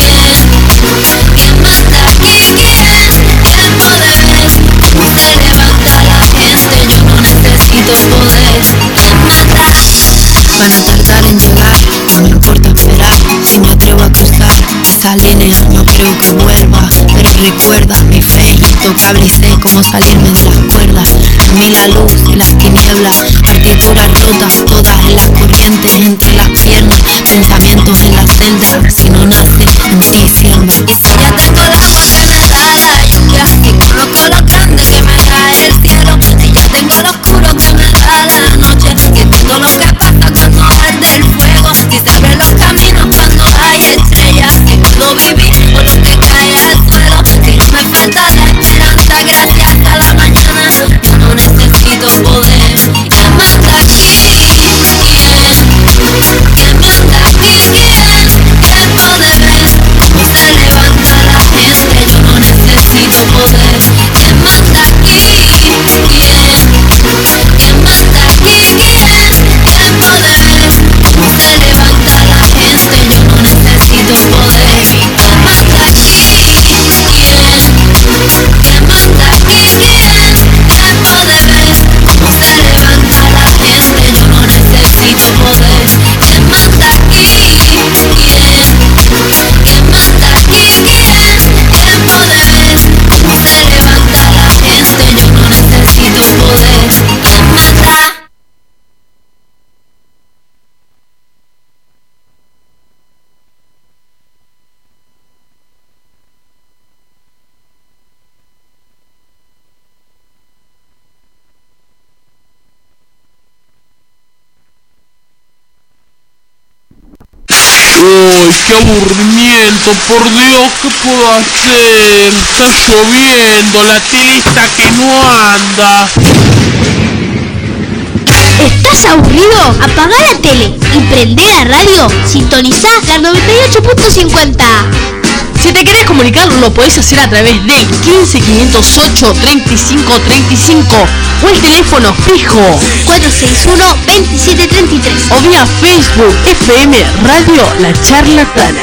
¿Quién manda aquí? ¿Quién? ¿Quién poder? ¿Cómo se levanta la gente? Yo no necesito poder. ¿Quién manda? Van a tardar en llegar, no me importa esperar. Si me atrevo a cruzar esa línea, no creo que vuelva. Pero recuerda mi fe intocable y sé cómo salirme de las cuerdas. En mí la luz y las tinieblas, partituras rotas todas en las corrientes, entre las piernas, pensamientos en la celda. Si no nace, en ti siembra. Y si ya tengo el agua que me da la lluvia, y conozco lo grande que me da el cielo, y ya tengo lo oscuro que me da la noche, y entiendo lo que pasa cuando arde el fuego, y se abren los caminos cuando hay estrellas, y puedo vivir con lo que cae al suelo, y no me falta la esperanza gracias a la mañana. Yo no necesito poder. ¿Quién manda aquí? ¿Quién? ¿Quién manda aquí? ¿Quién? ¿Quién poder? ¿Cómo se levanta la gente? Yo no necesito poder. ¿Quién manda aquí? ¿Quién? ¿Quién manda aquí? ¿Quién? ¿Quién poder? ¿Cómo se levanta la gente? Yo no necesito poder. ¿Quién manda aquí? ¿Quién? ¿Quién manda aquí? ¿Quién? ¿Quién poder? ¿Cómo se levanta la gente? Yo no necesito poder. ¿Quién manda aquí? ¿Quién? ¿Quién manda aquí? ¿Quién? ¿Quién poder? ¿Cómo se levanta la gente? Yo no necesito poder. ¿Quién manda? Uy, qué aburrimiento, por Dios, ¿qué puedo hacer? Está lloviendo, la telita que no anda. ¿Estás aburrido? Apagá la tele y prende la radio. Sintonizá la 98.50. Si te querés comunicar, lo podés hacer a través del 15 508 35 35 o el teléfono fijo 461 2733 o vía Facebook FM Radio La Charlatana.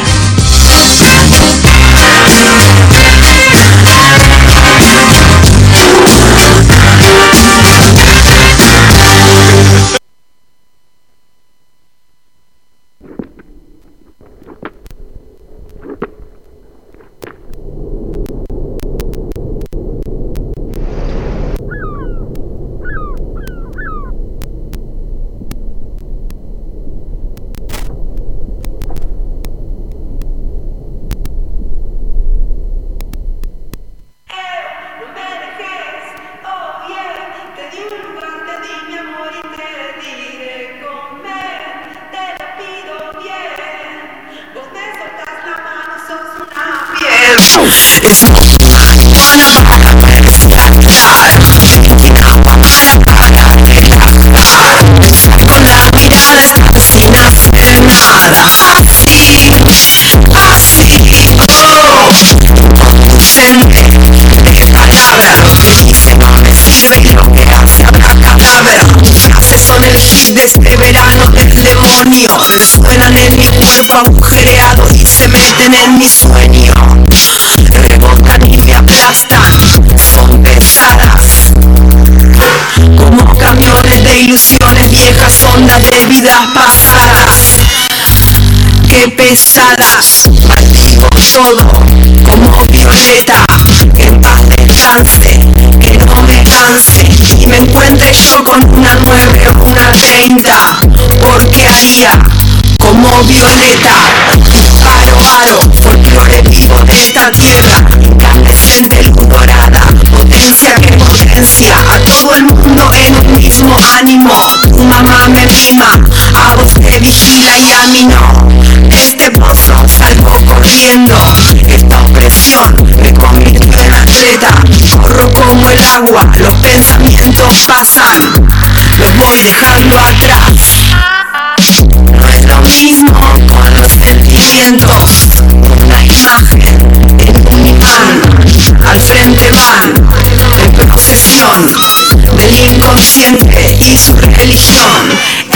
De este verano del demonio resuenan en mi cuerpo agujereado y se meten en mi sueño, rebotan y me aplastan, son pesadas como camiones de ilusiones viejas, ondas de vidas pasadas. Qué pesadas, maldigo todo como Violeta, que en paz descanse, que no me canse y me encuentre yo con una 9 o una 30, porque haría como Violeta. Paro, folclore vivo de esta tierra, incandescente, luz dorada, potencia que potencia a todo el mundo en un mismo ánimo. Tu mamá me mima, a vos te vigila y a mí no. De este pozo salgo corriendo, esta opresión me convirtió en atleta. Corro como el agua, los pensamientos pasan, los voy dejando atrás. No es lo mismo con los sentimientos, una imagen en un imán, al frente van, en procesión del inconsciente y su religión.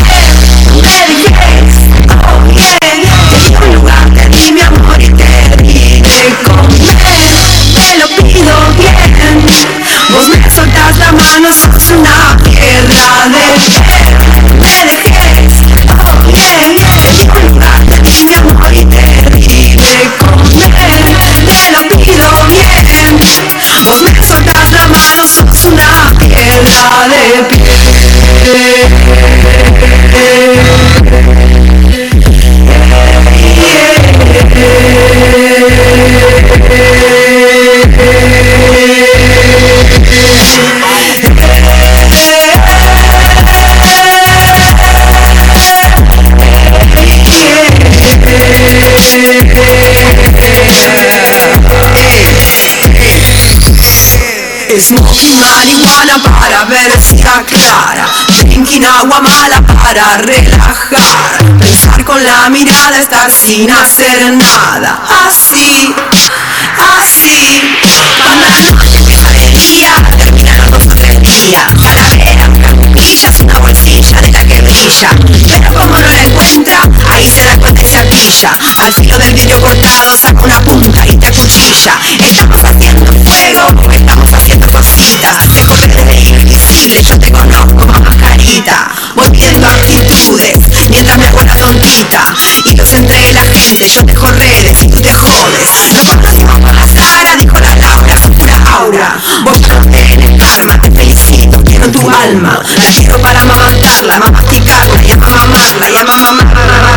Oh yeah, te di un lugar, te di mi amor y te di de comer, te lo pido bien, vos me soltás la mano, sos una piedra de fe, me dejes, oh yeah, te di un lugar, te di mi amor y te di de comer, te lo pido bien, vos me soltás la mano, sos una piedra de pie. Smoking marihuana para ver si aclara, drinking agua mala para relajar, pensar con la mirada, estar sin hacer nada, así, cuando la noche empieza de día, terminaron los del día, calavera, carpillas, una bolsilla de la que brilla, pero como no la encuentra, ahí se da cuenta y se apilla, al filo del vidrio cortado saca una punta y te acuchilla, estamos haciendo fuego, estamos haciendo cositas, te corres de invisible, yo te conozco mamá carita, voy viendo actitudes, mientras me hago la tontita, y los entre la gente, yo dejo redes y tú te jodes, nos conocimos por las caras, dijo la Laura, sos pura aura, vos ya no tenés karma, te felicito, quiero tu alma, la quiero para amamantarla, mamasticarla y amamarla y amamarla,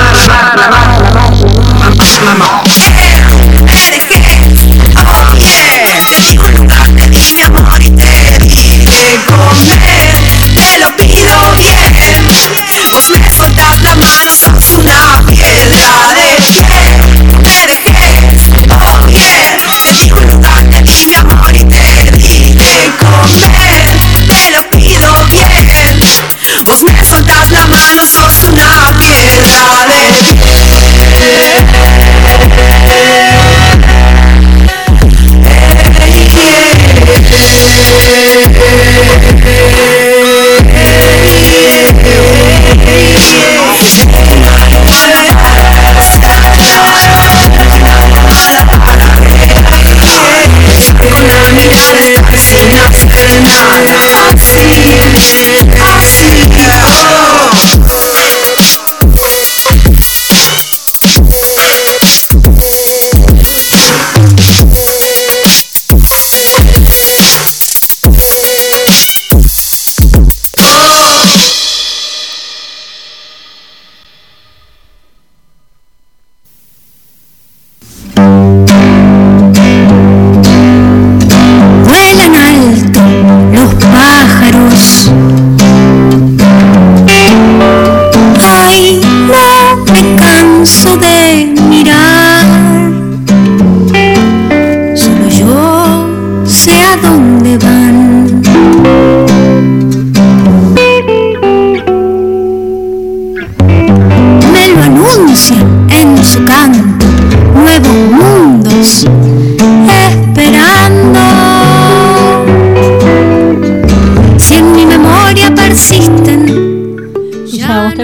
me dejé, oh yeah, te di un lugar, te di mi amor y te di de comer, te lo pido bien, vos me soltás la mano, sos una piedra de pie, me dejé, oh yeah, te di un lugar, te di mi amor y te di de comer, te lo pido bien, vos me soltás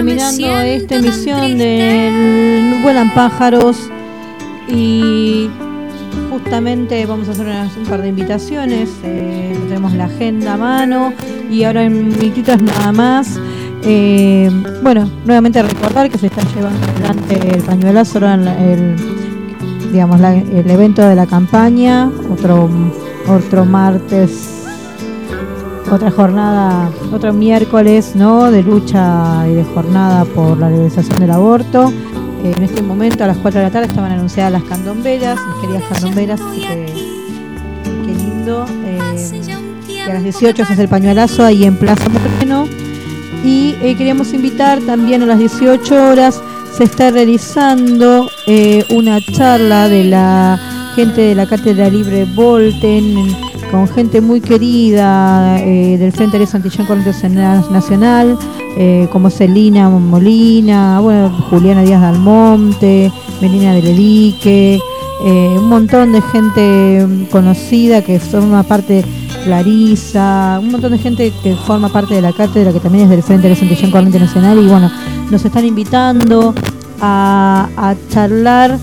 terminando esta emisión del Vuelan Pájaros y justamente vamos a hacer un par de invitaciones. Tenemos la agenda a mano y ahora en minutitos nada más. Bueno, nuevamente recordar que se está llevando adelante el pañuelazo, el evento de la campaña, otro martes, otra jornada, otro miércoles, ¿no?, de lucha y de jornada por la legalización del aborto. En este momento a las 4 de la tarde estaban anunciadas las candomberas, mis queridas candomberas, así que qué lindo. Y a las 18 se hace el pañuelazo ahí en Plaza Moreno. Y queríamos invitar también a las 18 horas, se está realizando una charla de la gente de la Cátedra Libre Volten, con gente muy querida del Frente de Santillán Corrientes Nacional, como Celina Molina, bueno, Juliana Díaz Dalmonte, Melina del Elique, un montón de gente conocida que forma parte, Clarisa, un montón de gente que forma parte de la cátedra, que también es del Frente de Santillán Corrientes Nacional, y bueno, nos están invitando a charlar.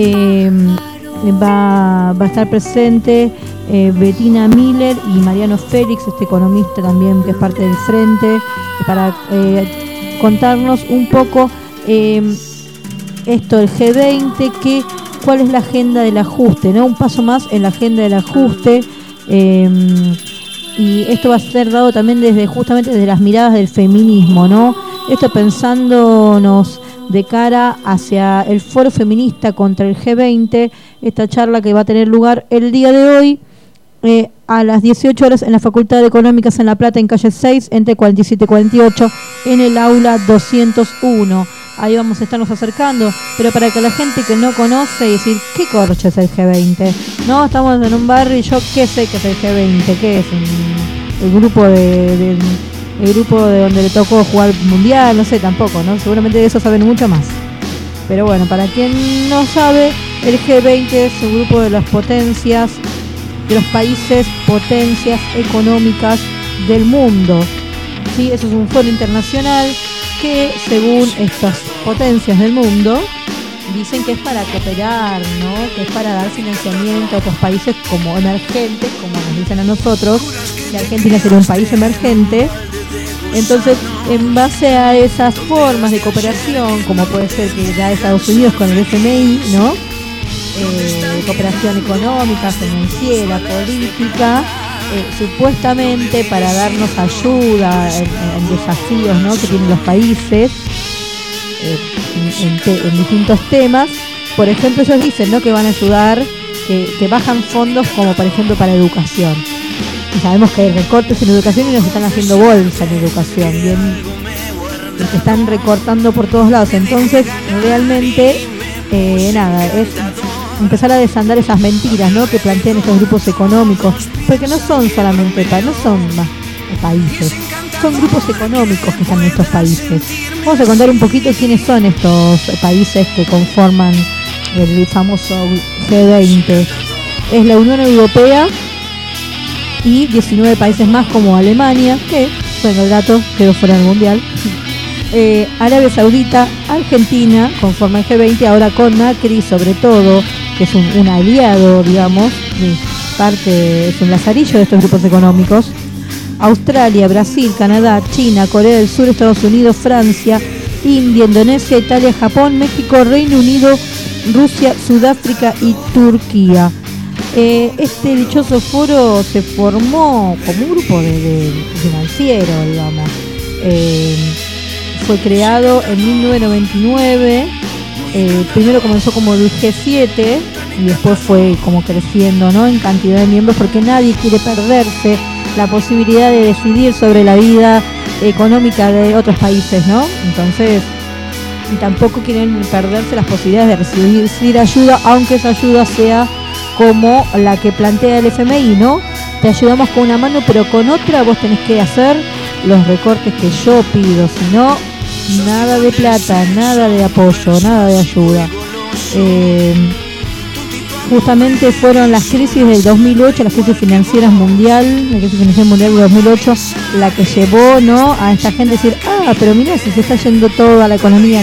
Va a estar presente Bettina Miller y Mariano Félix, este economista también que es parte del Frente, para contarnos un poco esto del G20, cuál es la agenda del ajuste, ¿no? Un paso más en la agenda del ajuste, y esto va a ser dado también justamente desde las miradas del feminismo, ¿no? Esto pensándonos de cara hacia el Foro Feminista contra el G20, esta charla que va a tener lugar el día de hoy a las 18 horas en la Facultad de Económicas en La Plata, en calle 6, entre 47 y 48, en el aula 201. Ahí vamos a estarnos acercando, pero para que la gente que no conoce y decir, ¿qué corcho es el G20? No, estamos en un barrio y yo qué sé que es el G20, ¿qué es? El grupo de donde le tocó jugar mundial, no sé tampoco, ¿no? Seguramente de eso saben mucho más. Pero bueno, para quien no sabe, el G20 es un grupo de las potencias, de los países potencias económicas del mundo. ¿Sí? Eso es un foro internacional que, según estas potencias del mundo, dicen que es para cooperar, ¿no? Que es para dar financiamiento a otros países como emergentes, como nos dicen a nosotros, que Argentina sería un país emergente. Entonces, en base a esas formas de cooperación, como puede ser que da Estados Unidos con el FMI, ¿no? Cooperación económica, financiera, política, supuestamente para darnos ayuda en desafíos, ¿no?, que tienen los países en distintos temas. Por ejemplo, ellos dicen, ¿no?, que van a ayudar, que bajan fondos como por ejemplo para educación. Y sabemos que hay recortes en educación y nos están haciendo bolsa en educación, bien, que están recortando por todos lados. Entonces, realmente, es empezar a desandar esas mentiras, ¿no?, que plantean estos grupos económicos, porque no son solamente no son más países, son grupos económicos que están en estos países. Vamos a contar un poquito quiénes son estos países que conforman el famoso G20. Es la Unión Europea y 19 países más como Alemania, que, bueno, el dato quedó fuera del mundial. Arabia Saudita, Argentina, conforma el G20, ahora con Macri sobre todo, que es un aliado, digamos, es un lazarillo de estos grupos económicos. Australia, Brasil, Canadá, China, Corea del Sur, Estados Unidos, Francia, India, Indonesia, Italia, Japón, México, Reino Unido, Rusia, Sudáfrica y Turquía. Este dichoso foro se formó como un grupo de financiero, digamos. Fue creado en 1999. Primero comenzó como el G7 y después fue como creciendo, ¿no?, en cantidad de miembros, porque nadie quiere perderse la posibilidad de decidir sobre la vida económica de otros países, ¿no? Entonces, y tampoco quieren perderse las posibilidades de recibir ayuda, aunque esa ayuda sea como la que plantea el FMI, ¿no? Te ayudamos con una mano, pero con otra vos tenés que hacer los recortes que yo pido, si no, nada de plata, nada de apoyo, nada de ayuda. justamente fueron las crisis del 2008, las crisis financieras mundial, la crisis financiera mundial del 2008, la que llevó, ¿no?, a esta gente a decir, pero mira, si se está yendo toda la economía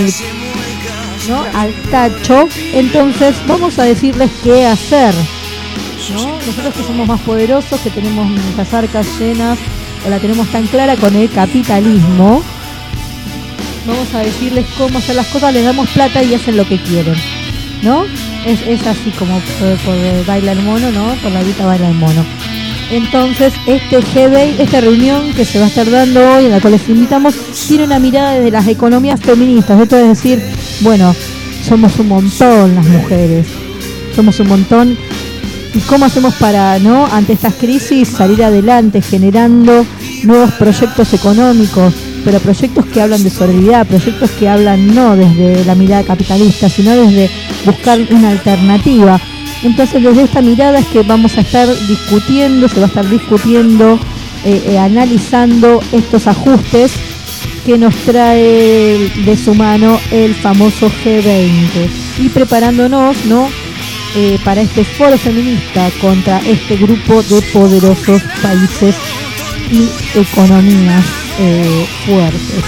al tacho, entonces vamos a decirles qué hacer, ¿no? Nosotros que somos más poderosos, que tenemos nuestras arcas llenas, o la tenemos tan clara con el capitalismo, vamos a decirles cómo hacer las cosas, les damos plata y hacen lo que quieren, ¿no? Es así como por baila el mono, ¿no? Por la vida baila el mono. Entonces, esta reunión que se va a estar dando hoy, en la cual les invitamos, tiene una mirada desde las economías feministas. Esto es decir, bueno, somos un montón las mujeres, somos un montón. ¿Y cómo hacemos para, no, ante estas crisis, salir adelante, generando nuevos proyectos económicos, pero proyectos que hablan de solidaridad, proyectos que hablan no desde la mirada capitalista, sino desde buscar una alternativa? Entonces, desde esta mirada es que vamos a estar discutiendo, se va a estar discutiendo, analizando estos ajustes que nos trae de su mano el famoso G20 y preparándonos, ¿no?, para este foro feminista contra este grupo de poderosos países y economías fuertes.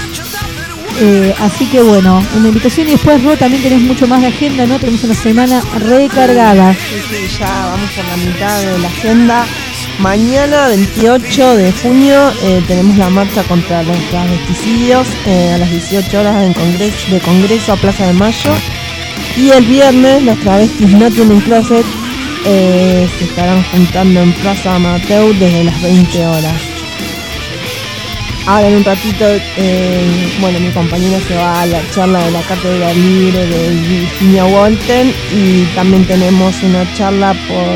Así que bueno, una invitación. Y después, Ro, también tenés mucho más de agenda, ¿no? Tenemos una semana recargada. Sí, ya vamos por la mitad de la agenda. Mañana, 28 de junio, tenemos la marcha contra los travesticidios a las 18 horas de Congreso a Plaza de Mayo. Y el viernes, los travestis no tienen closet, se estarán juntando en Plaza Mateu desde las 20 horas. Ahora en un ratito, mi compañera se va a la charla de la Cátedra Libre de Virginia Walton, y también tenemos una charla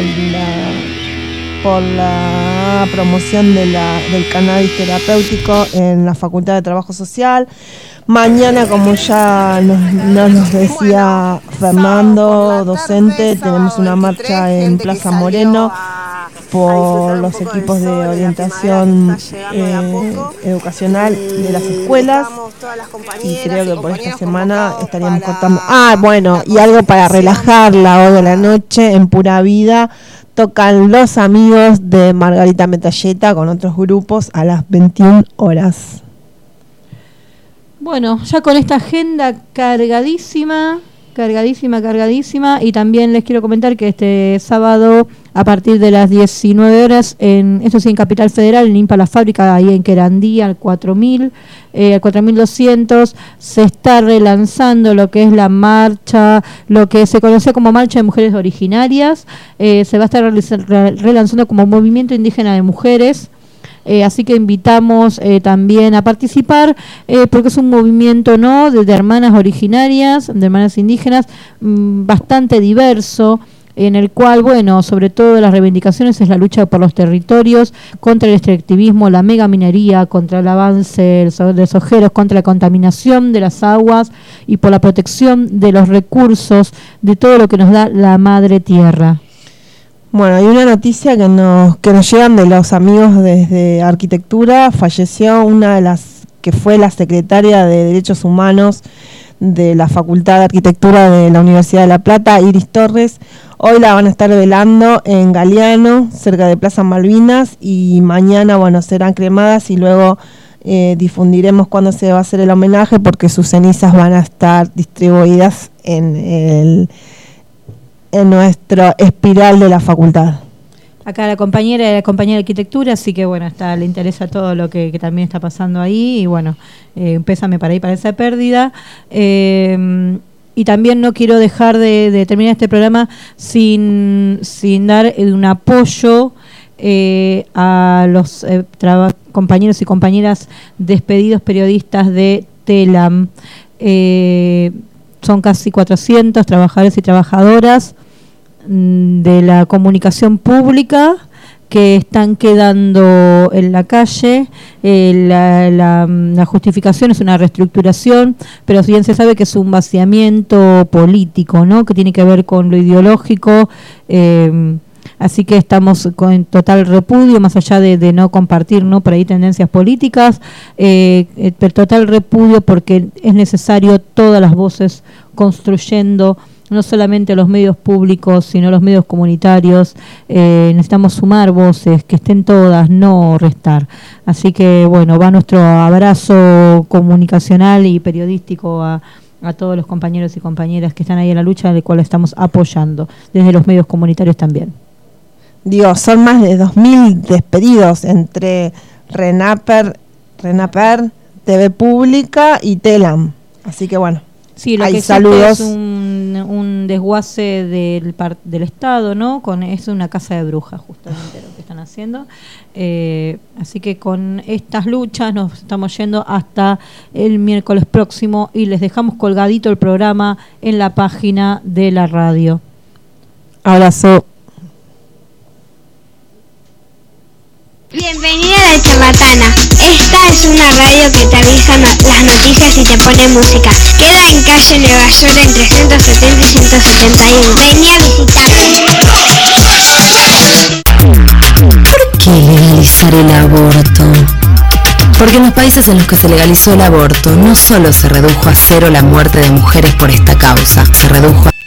por la promoción del cannabis terapéutico en la Facultad de Trabajo Social. Mañana, como ya nos decía Fernando, docente, tenemos una marcha en Plaza Moreno por los equipos de orientación educacional de las escuelas, y creo que por esta semana estaríamos cortando. Y algo para relajarla hoy de la noche, en Pura Vida tocan los amigos de Margarita Metalleta con otros grupos a las 21 horas. Bueno, ya con esta agenda cargadísima, y también les quiero comentar que este sábado a partir de las 19 horas, en Capital Federal, en IMPA La Fábrica, ahí en Querandí, al 4200, se está relanzando lo que es la marcha, lo que se conoce como Marcha de Mujeres Originarias, se va a estar relanzando como Movimiento Indígena de Mujeres. Así que invitamos también a participar, porque es un movimiento, ¿no?, de hermanas originarias, de hermanas indígenas, bastante diverso, en el cual, sobre todo las reivindicaciones es la lucha por los territorios, contra el extractivismo, la megaminería, contra el avance de sojeros, contra la contaminación de las aguas y por la protección de los recursos, de todo lo que nos da la madre tierra. Bueno, hay una noticia que nos llegan de los amigos desde Arquitectura. Falleció una de las que fue la secretaria de Derechos Humanos de la Facultad de Arquitectura de la Universidad de La Plata, Iris Torres. Hoy la van a estar velando en Galeano, cerca de Plaza Malvinas, y mañana, serán cremadas y luego difundiremos cuándo se va a hacer el homenaje, porque sus cenizas van a estar distribuidas en nuestro espiral de la facultad. Acá la compañera de arquitectura, así que le interesa todo lo que también está pasando ahí, y un pésame para esa pérdida. Y también no quiero dejar de terminar este programa sin dar un apoyo a los compañeros y compañeras despedidos periodistas de TELAM. Son casi 400 trabajadores y trabajadoras de la comunicación pública que están quedando en la calle. La justificación es una reestructuración, pero bien se sabe que es un vaciamiento político, ¿no?, que tiene que ver con lo ideológico. Así que estamos en total repudio, más allá de no compartir, ¿no?, por ahí tendencias políticas, pero total repudio, porque es necesario todas las voces construyendo no solamente los medios públicos, sino los medios comunitarios. Necesitamos sumar voces, que estén todas, no restar. Así que, bueno, va nuestro abrazo comunicacional y periodístico a todos los compañeros y compañeras que están ahí en la lucha, al cual estamos apoyando, desde los medios comunitarios también. Digo, son más de 2.000 despedidos entre RENAPER, TV Pública y TELAM. Así que bueno, sí, lo hay que saludos. es un desguace del Estado, ¿no? Es una casa de brujas, justamente lo que están haciendo. Así que con estas luchas nos estamos yendo hasta el miércoles próximo y les dejamos colgadito el programa en la página de la radio. Abrazo. Bienvenida a La Charlatana. Esta es una radio que te avisa las noticias y te pone música. Queda en calle Nueva York entre 170 y 171. Vení a visitarme. ¿Por qué legalizar el aborto? Porque en los países en los que se legalizó el aborto no solo se redujo a cero la muerte de mujeres por esta causa, se redujo a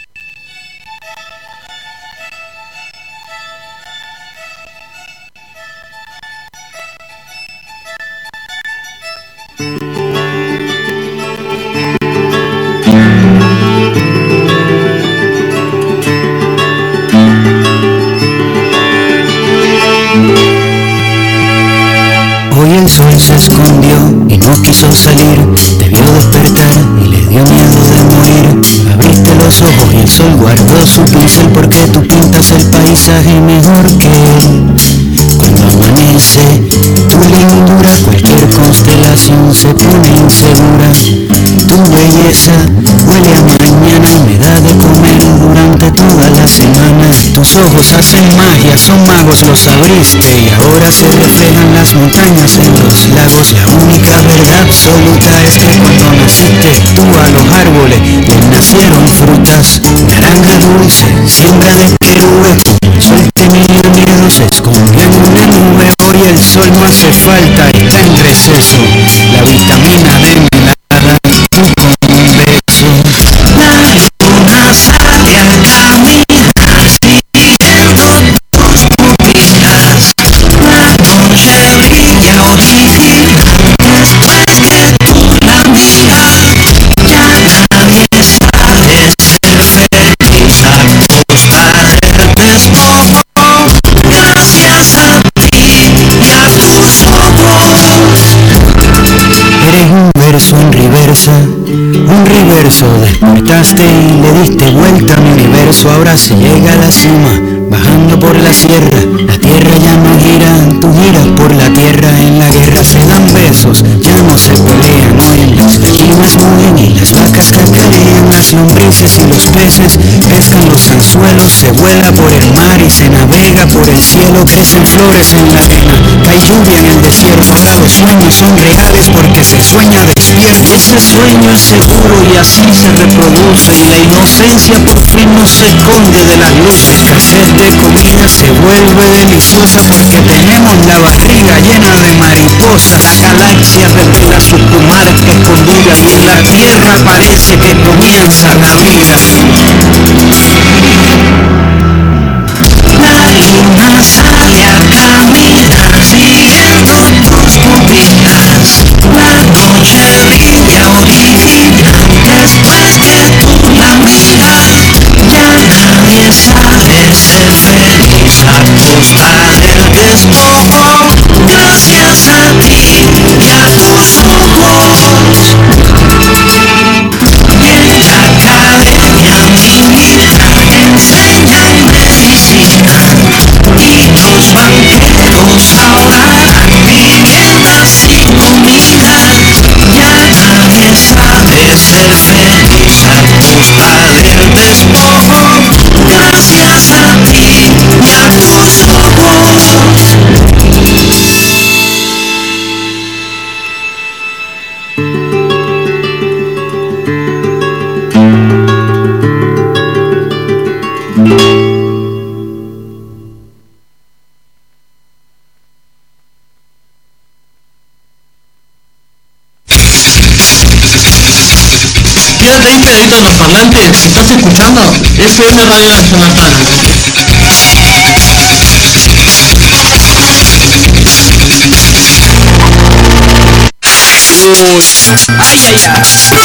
el sol se escondió y no quiso salir, debió despertar y le dio miedo de morir. Abriste los ojos y el sol guardó su pincel, porque tú pintas el paisaje mejor que él. Cuando amanece, tu lindura, cualquier constelación se pone insegura. Tu belleza huele a mañana y me da de comer durante toda la semana. Tus ojos hacen magia, son magos, los abriste y ahora se reflejan las montañas en los lagos. La única verdad absoluta es que cuando naciste tú a los árboles les nacieron frutas. Naranja dulce, siembra de Perú, el sol tenía miedo, se escondió en una nube. Hoy el sol no hace falta y está en receso. La vitamina D me la da tú con un beso. La luna sale a caminar siguiendo tus pupilas. La noche brilla original después que tú la miras. Ya nadie sabe ser feliz a costa del despojo. Gracias a ti y a tus ojos. Eres un verso en reversa, un reverso. Despertaste y le diste vuelta a mi universo. Ahora se llega a la cima, bajando por la sierra. La tierra ya no gira, tú giras por la tierra. En la guerra se dan besos, ya no se pelean. Hoy las gallinas mueren y las vacas cacarean. Las lombrices y los peces pescan los anzuelos. Se vuela por el mar y se navega por el cielo. Crecen flores en la arena, cae lluvia en el desierto. Ahora los sueños son reales porque se sueña despierto. Ese sueño es seguro y así se reproduce, y la inocencia por fin no se esconde de las luces. La sed de comida se vuelve deliciosa porque tenemos la barriga llena de mariposas. La galaxia revela sus plumares escondidas y en la tierra parece que comienza la vida. La luna sale a caminar siguiendo tus pupilas. La noche brilla original después que tú la miras. Ya nadie sabe ser feliz a costa del despojo. Gracias a ti y a tus ojos. En la academia ahí pegadito en los parlantes, si estás escuchando, FM Radio La Charlatana. Ay, ay, ay.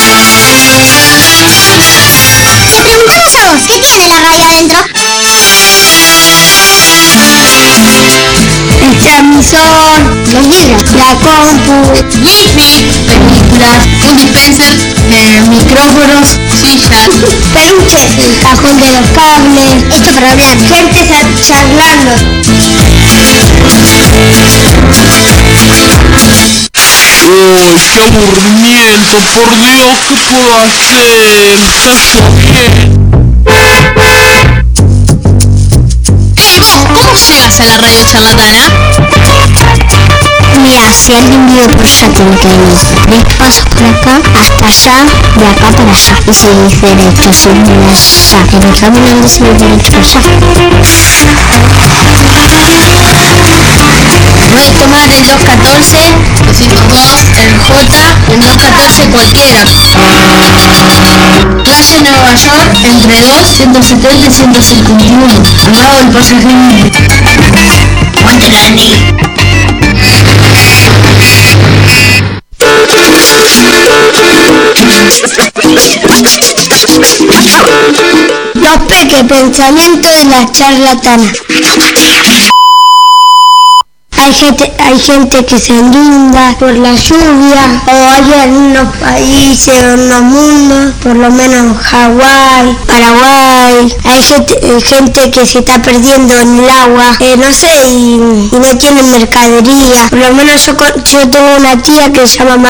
Te preguntamos a vos, ¿qué tiene la radio adentro? El transmisor, los vidrios, la compu, Netflix, películas, un dispenser, micrófonos, sillas, peluches, el cajón de los cables, esto para hablar, gente charlando. Uy, qué aburrimiento, por Dios, ¿qué puedo hacer? Está lloviendo. ¿Cómo llegas a la radio charlatana? Mira, si alguien vive por allá tiene que venir 3 pasos por acá, hasta allá, de acá para allá. Y si es derecho, si es de allá, en el camino se ve derecho allá. Puedes tomar el 214, 202, el J, el 214 cualquiera. Calle Nueva York, entre 2, 170 y 151, al lado del pasajero. Aguante la Dani. Los peques, pensamiento de la charlatana. Hay gente que se inunda por la lluvia, o hay algunos países, algunos mundos, por lo menos Hawái, Paraguay. Hay gente que se está perdiendo en el agua, no sé, y no tienen mercadería. Por lo menos yo tengo una tía que se llama